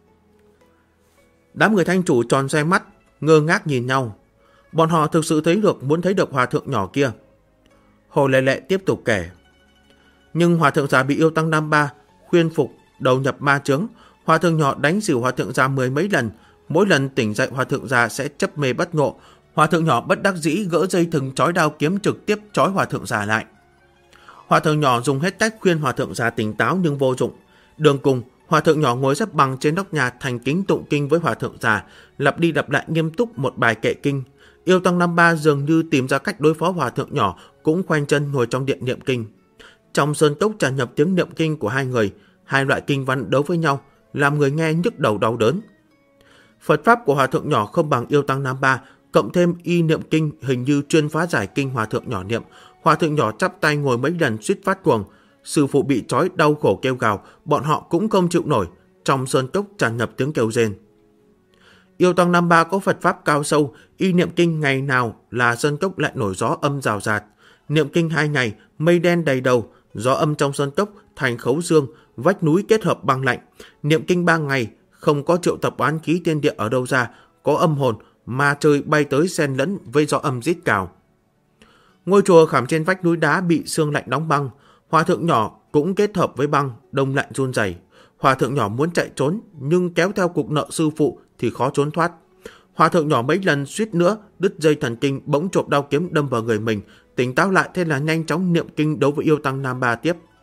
Đám người Thanh Chủ tròn xoe mắt, ngơ ngác nhìn nhau. Bọn họ thực sự muốn thấy được hòa thượng nhỏ kia. Hồ Lệ Lệ tiếp tục kể. Nhưng hòa thượng già bị Yêu Tăng Nam Ba khuyên phục, đầu nhập ma chướng. Hòa thượng nhỏ đánh xỉu hòa thượng già mười mấy lần. Mỗi lần tỉnh dậy hòa thượng già sẽ chấp mê bất ngộ. Hòa thượng nhỏ bất đắc dĩ gỡ dây thừng trói đao kiếm trực tiếp trói hòa thượng già lại. Hòa thượng nhỏ dùng hết cách khuyên hòa thượng già tỉnh táo nhưng vô dụng. Đường cùng, hòa thượng nhỏ ngồi xếp bằng trên nóc nhà thành kính tụng kinh với hòa thượng già, lặp đi lặp lại nghiêm túc một bài kệ kinh. Yêu Tăng Nam Ba dường như tìm ra cách đối phó hòa thượng nhỏ, cũng khoanh chân ngồi trong điện niệm kinh. Trong sơn cốc tràn nhập tiếng niệm kinh của hai người, hai loại kinh văn đấu với nhau, làm người nghe nhức đầu đau đớn. Phật pháp của hòa thượng nhỏ không bằng Yêu Tăng Nam Ba, cộng thêm y niệm kinh hình như chuyên phá giải kinh hòa thượng nhỏ niệm. Hòa thượng nhỏ chắp tay ngồi mấy lần suýt phát cuồng. Sư phụ bị trói đau khổ kêu gào, bọn họ cũng không chịu nổi. Trong sơn cốc tràn ngập tiếng kêu rên. Yêu Tăng Nam Ba có Phật pháp cao sâu, y niệm kinh ngày nào là sơn cốc lại nổi gió âm rào rạt. Niệm kinh 2 ngày, mây đen đầy đầu, gió âm trong sơn cốc thành khấu dương, vách núi kết hợp băng lạnh. Niệm kinh 3 ngày, không có triệu tập oán khí thiên địa ở đâu ra, có âm hồn, ma chơi bay tới xen lẫn với gió âm rít cào. Ngôi chùa khảm trên vách núi đá bị sương lạnh đóng băng, hòa thượng nhỏ cũng kết hợp với băng, đông lạnh run rẩy. Hòa thượng nhỏ muốn chạy trốn, nhưng kéo theo cục nợ sư phụ thì khó trốn thoát. Hòa thượng nhỏ mấy lần suýt nữa đứt dây thần kinh, bỗng chộp đao kiếm đâm vào người mình, tỉnh táo lại thế là nhanh chóng niệm kinh đấu với Yêu Tăng Nam Ba tiếp.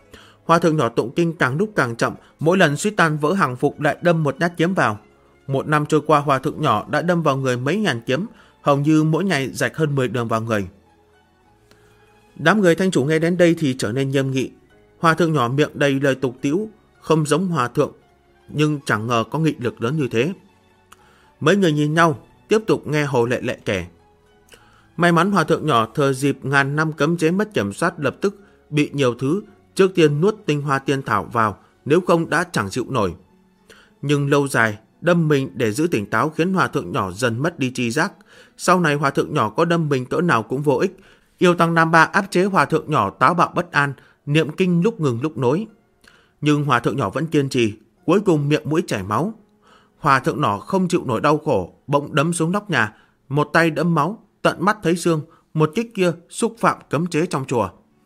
Hòa thượng nhỏ tụng kinh càng lúc càng chậm, mỗi lần suýt tan vỡ hàng phục lại đâm một nhát kiếm vào. Một năm trôi qua, hòa thượng nhỏ đã đâm vào người mấy ngàn kiếm, hầu như mỗi ngày rạch hơn 10 đường vào người. Đám người Thanh chủ nghe đến đây thì trở nên nghiêm nghị. Hòa thượng nhỏ miệng đầy lời tục tĩu, không giống hòa thượng, nhưng chẳng ngờ có nghị lực lớn như thế. Mấy người nhìn nhau, tiếp tục nghe Hồ Lệ Lệ kể. May mắn hòa thượng nhỏ thừa dịp ngàn năm cấm chế mất kiểm soát lập tức bị nhiều thứ, trước tiên nuốt tinh hoa tiên thảo vào, nếu không đã chẳng chịu nổi. Nhưng lâu dài, đâm mình để giữ tỉnh táo khiến hòa thượng nhỏ dần mất đi tri giác. Sau này hòa thượng nhỏ có đâm mình cỡ nào cũng vô ích. Yêu Tăng Nam Ba áp chế hòa thượng nhỏ táo bạo bất an, niệm kinh lúc ngừng lúc nối. Nhưng hòa thượng nhỏ vẫn kiên trì, cuối cùng miệng mũi chảy máu. Hòa thượng nhỏ không chịu nổi đau khổ, bỗng đấm xuống nóc nhà, một tay đẫm máu, tận mắt thấy xương, một kích kia xúc phạm cấm chế trong chùa.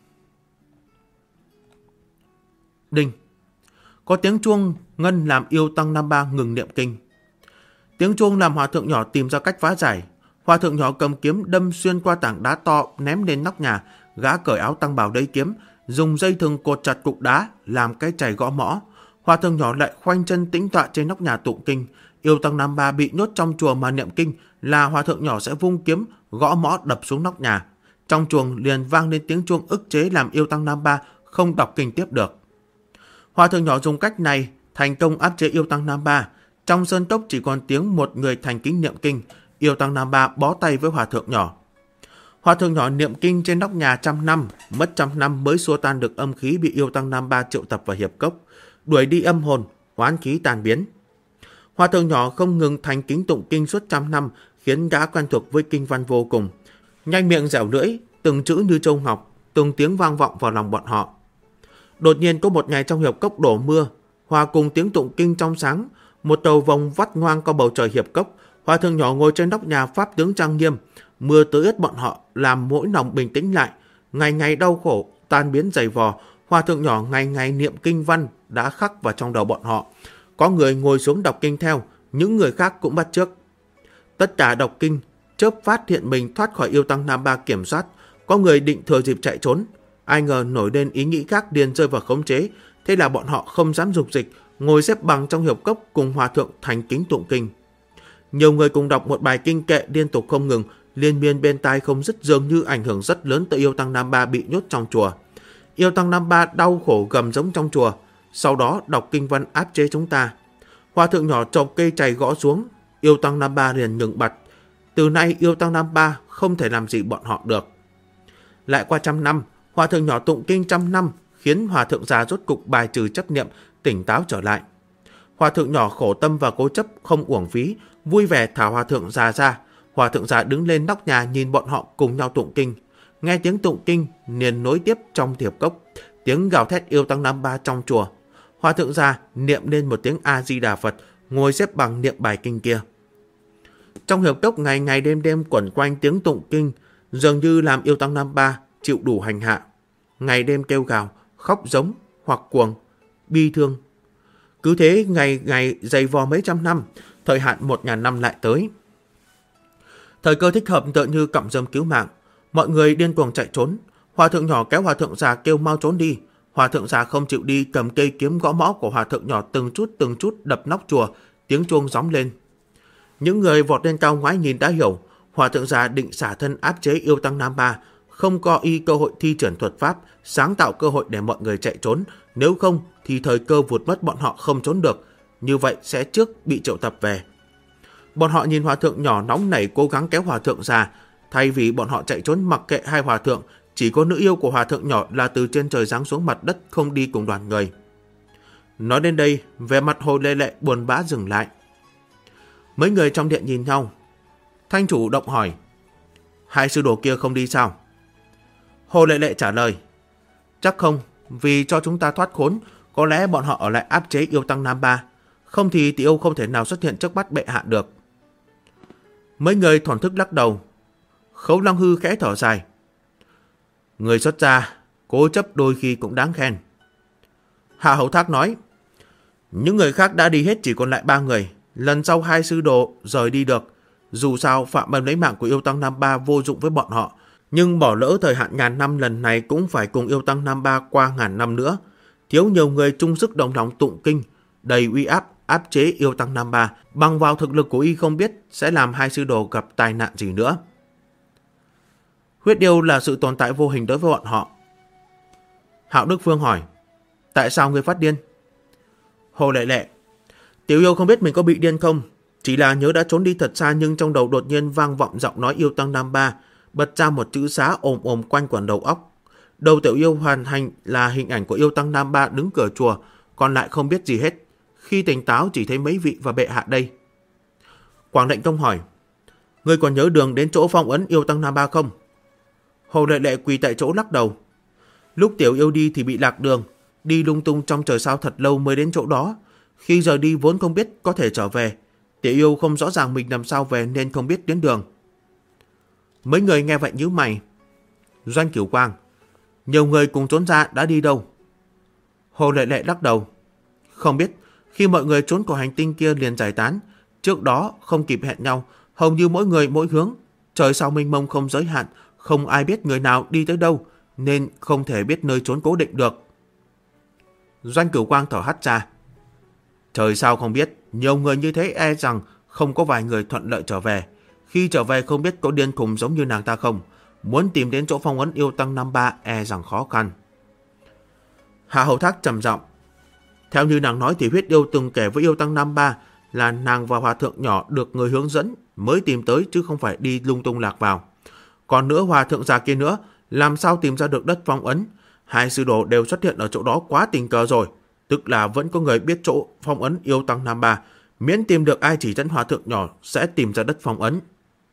Đinh. Có tiếng chuông ngân làm Yêu Tăng Nam Ba ngừng niệm kinh. Tiếng chuông làm hòa thượng nhỏ tìm ra cách phá giải. Hòa thượng nhỏ cầm kiếm đâm xuyên qua tảng đá to ném lên nóc nhà, gã cởi áo tăng bào đầy kiếm, dùng dây thừng cột chặt cục đá làm cái chày gõ mõ. Hòa thượng nhỏ lại khoanh chân tĩnh tọa trên nóc nhà tụng kinh. Yêu Tăng Nam Ba bị nhốt trong chùa mà niệm kinh là hòa thượng nhỏ sẽ vung kiếm gõ mõ đập xuống nóc nhà. Trong chuồng liền vang lên tiếng chuông ức chế làm Yêu Tăng Nam Ba không đọc kinh tiếp được. Hòa thượng nhỏ dùng cách này thành công áp chế Yêu Tăng Nam Ba. Trong sơn cốc chỉ còn tiếng một người thành kính niệm kinh. Yêu Tăng Nam Ba bó tay với hòa thượng nhỏ. Hòa thượng nhỏ niệm kinh trên nóc nhà 100 năm, mất 100 năm mới xua tan được âm khí bị Yêu Tăng Nam Ba triệu tập vào hiệp cốc, đuổi đi âm hồn, oán khí tan biến. Hòa thượng nhỏ không ngừng thành kính tụng kinh suốt 100 năm, khiến gã quen thuộc với kinh văn vô cùng. Nhanh miệng dẻo lưỡi, từng chữ như châu ngọc, từng tiếng vang vọng vào lòng bọn họ. Đột nhiên có một ngày trong hiệp cốc đổ mưa, hòa cùng tiếng tụng kinh trong sáng, một tàu vòng vắt ngoang qua bầu trời hiệp cốc. Hòa thượng nhỏ ngồi trên nóc nhà pháp tướng trang nghiêm, mưa tới ướt bọn họ, làm mỗi lòng bình tĩnh lại. Ngày ngày đau khổ tan biến dày vò, hòa thượng nhỏ ngày ngày niệm kinh văn đã khắc vào trong đầu bọn họ. Có người ngồi xuống đọc kinh theo, những người khác cũng bắt chước. Tất cả đọc kinh, chớp phát hiện mình thoát khỏi Yêu Tăng Nam Ba kiểm soát. Có người định thừa dịp chạy trốn, ai ngờ nổi lên ý nghĩ khác điên rơi vào khống chế. Thế là bọn họ không dám dục dịch, ngồi xếp bằng trong hiệp cốc cùng hòa thượng thành kính tụng kinh. Nhiều người cùng đọc một bài kinh kệ liên tục không ngừng, liên miên bên tai không dứt, dường như ảnh hưởng rất lớn tới Yêu Tăng Nam Ba bị nhốt trong chùa. Yêu Tăng Nam Ba đau khổ gầm giống trong chùa, sau đó đọc kinh văn áp chế chúng ta. Hòa thượng nhỏ chọc cây chày gõ xuống, Yêu Tăng Nam Ba liền ngừng bặt. Từ nay Yêu Tăng Nam Ba không thể làm gì bọn họ được. Lại qua 100 năm, hòa thượng nhỏ tụng kinh 100 năm, khiến hòa thượng già rốt cục bài trừ chấp niệm, tỉnh táo trở lại. Hòa thượng nhỏ khổ tâm và cố chấp không uổng phí, vui vẻ thả hòa thượng già ra. Hòa thượng già đứng lên nóc nhà nhìn bọn họ cùng nhau tụng kinh. Nghe tiếng tụng kinh liền nối tiếp trong hiệp cốc, tiếng gào thét Yêu Tăng Nam Ba trong chùa. Hòa thượng già niệm lên một tiếng A Di Đà Phật, ngồi xếp bằng niệm bài kinh kia. Trong hiệp cốc ngày ngày đêm đêm quẩn quanh tiếng tụng kinh, dường như làm Yêu Tăng Nam Ba chịu đủ hành hạ. Ngày đêm kêu gào, khóc giống hoặc cuồng, bi thương. Cứ thế ngày ngày dày vò mấy trăm năm, thời hạn 1000 năm lại tới. Thời cơ thích hợp tựa như cọng rơm cứu mạng, mọi người điên cuồng chạy trốn. Hòa thượng nhỏ kéo hòa thượng già kêu mau trốn đi. Hòa thượng già không chịu đi, cầm cây kiếm gõ mõ của hòa thượng nhỏ từng chút đập nóc chùa, tiếng chuông gióng lên. Những người vọt lên cao ngoái nhìn đã hiểu, hòa thượng già định xả thân áp chế Yêu Tăng Nam Ba, không có y cơ hội thi triển thuật pháp, sáng tạo cơ hội để mọi người chạy trốn, nếu không thì thời cơ vụt mất bọn họ không trốn được, như vậy sẽ trước bị triệu tập về. Bọn họ nhìn hòa thượng nhỏ nóng nảy cố gắng kéo hòa thượng già, thay vì bọn họ chạy trốn mặc kệ hai hòa thượng, chỉ có nữ yêu của hòa thượng nhỏ là từ trên trời giáng xuống mặt đất không đi cùng đoàn người. Nói đến đây, vẻ mặt Hồ Lệ Lệ buồn bã dừng lại. Mấy người trong điện nhìn nhau. Thanh chủ động hỏi, hai sư đồ kia không đi sao? Hồ Lệ Lệ trả lời, chắc không, vì cho chúng ta thoát khốn, có lẽ bọn họ ở lại áp chế Yêu Tăng Nam Ba, không thì Tỷ Âu không thể nào xuất hiện trước mắt bệ hạ được. Mấy người thổn thức lắc đầu. Khấu Long Hư khẽ thở dài, người xuất gia cố chấp đôi khi cũng đáng khen. Hạ Hầu Thác nói, những người khác đã đi hết, chỉ còn lại 3 người. Lần sau hai sư đồ rời đi được. Dù sao phạm ân lấy mạng của Yêu Tăng Nam Ba vô dụng với bọn họ, nhưng bỏ lỡ thời hạn 1000 năm lần này cũng phải cùng Yêu Tăng Nam Ba qua 1000 năm nữa, Thiếu nhiều người chung sức đồng lòng tụng kinh, đầy uy áp, áp chế yêu tăng Nam Ba, bằng vào thực lực của y không biết sẽ làm hai sư đồ gặp tai nạn gì nữa. Huyết yêu là sự tồn tại vô hình đối với bọn họ. Hạo Đức Phương hỏi, tại sao ngươi phát điên? Hồ Lệ Lệ, tiểu yêu không biết mình có bị điên không, chỉ là nhớ đã trốn đi thật xa nhưng trong đầu đột nhiên vang vọng giọng nói yêu tăng Nam Ba, bật ra một chữ xá ồm ồm quanh quẩn đầu óc. Đầu tiểu yêu hoàn thành là hình ảnh của yêu tăng Nam Ba đứng cửa chùa, còn lại không biết gì hết. Khi tỉnh táo chỉ thấy mấy vị và bệ hạ đây. Quảng Lệnh Công hỏi, ngươi còn nhớ đường đến chỗ phong ấn yêu tăng Nam Ba không? Hồ Lệ Lệ quỳ tại chỗ lắc đầu. Lúc tiểu yêu đi thì bị lạc đường, đi lung tung trong trời sao thật lâu mới đến chỗ đó. Khi giờ đi vốn không biết có thể trở về. Tiểu yêu không rõ ràng mình làm sao về nên không biết đến đường. Mấy người nghe vậy nhíu mày. Doanh Cửu Quang, nhiều người cùng trốn ra đã đi đâu? Hồ Lệ Lệ lắc đầu. Không biết, khi mọi người trốn khỏi hành tinh kia liền giải tán. Trước đó không kịp hẹn nhau, hầu như mỗi người mỗi hướng. Trời sao mênh mông không giới hạn, không ai biết người nào đi tới đâu, nên không thể biết nơi trốn cố định được. Doanh Cửu Quang thở hắt ra. Trời sao không biết, nhiều người như thế e rằng không có vài người thuận lợi trở về. Khi trở về không biết có điên khùng giống như nàng ta không. Muốn tìm đến chỗ phong ấn yêu tăng Nam Ba e rằng khó khăn. Hạ Hầu Thác trầm giọng. Theo như nàng nói thì huyết yêu từng kể với yêu tăng Nam Ba là nàng và hòa thượng nhỏ được người hướng dẫn mới tìm tới chứ không phải đi lung tung lạc vào. Còn nữa hòa thượng già kia nữa, làm sao tìm ra được đất phong ấn? Hai sư đồ đều xuất hiện ở chỗ đó quá tình cờ rồi. Tức là vẫn có người biết chỗ phong ấn yêu tăng Nam Ba. Miễn tìm được ai chỉ dẫn hòa thượng nhỏ sẽ tìm ra đất phong ấn.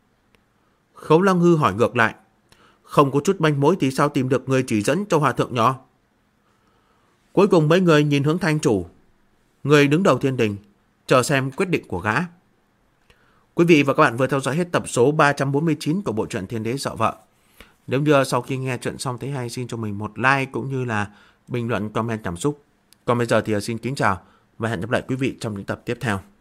Khấu Lăng Hư hỏi ngược lại. Không có chút manh mối thì sao tìm được người chỉ dẫn cho hòa thượng nhỏ? Cuối cùng mấy người nhìn hướng Thanh chủ, người đứng đầu thiên đình, chờ xem quyết định của gã. Quý vị và các bạn vừa theo dõi hết tập số 349 của bộ truyện Thiên Đế Sợ Vợ. Nếu như sau khi nghe chuyện xong thấy hay, xin cho mình một like cũng như là bình luận comment cảm xúc. Còn bây giờ thì xin kính chào và hẹn gặp lại quý vị trong những tập tiếp theo.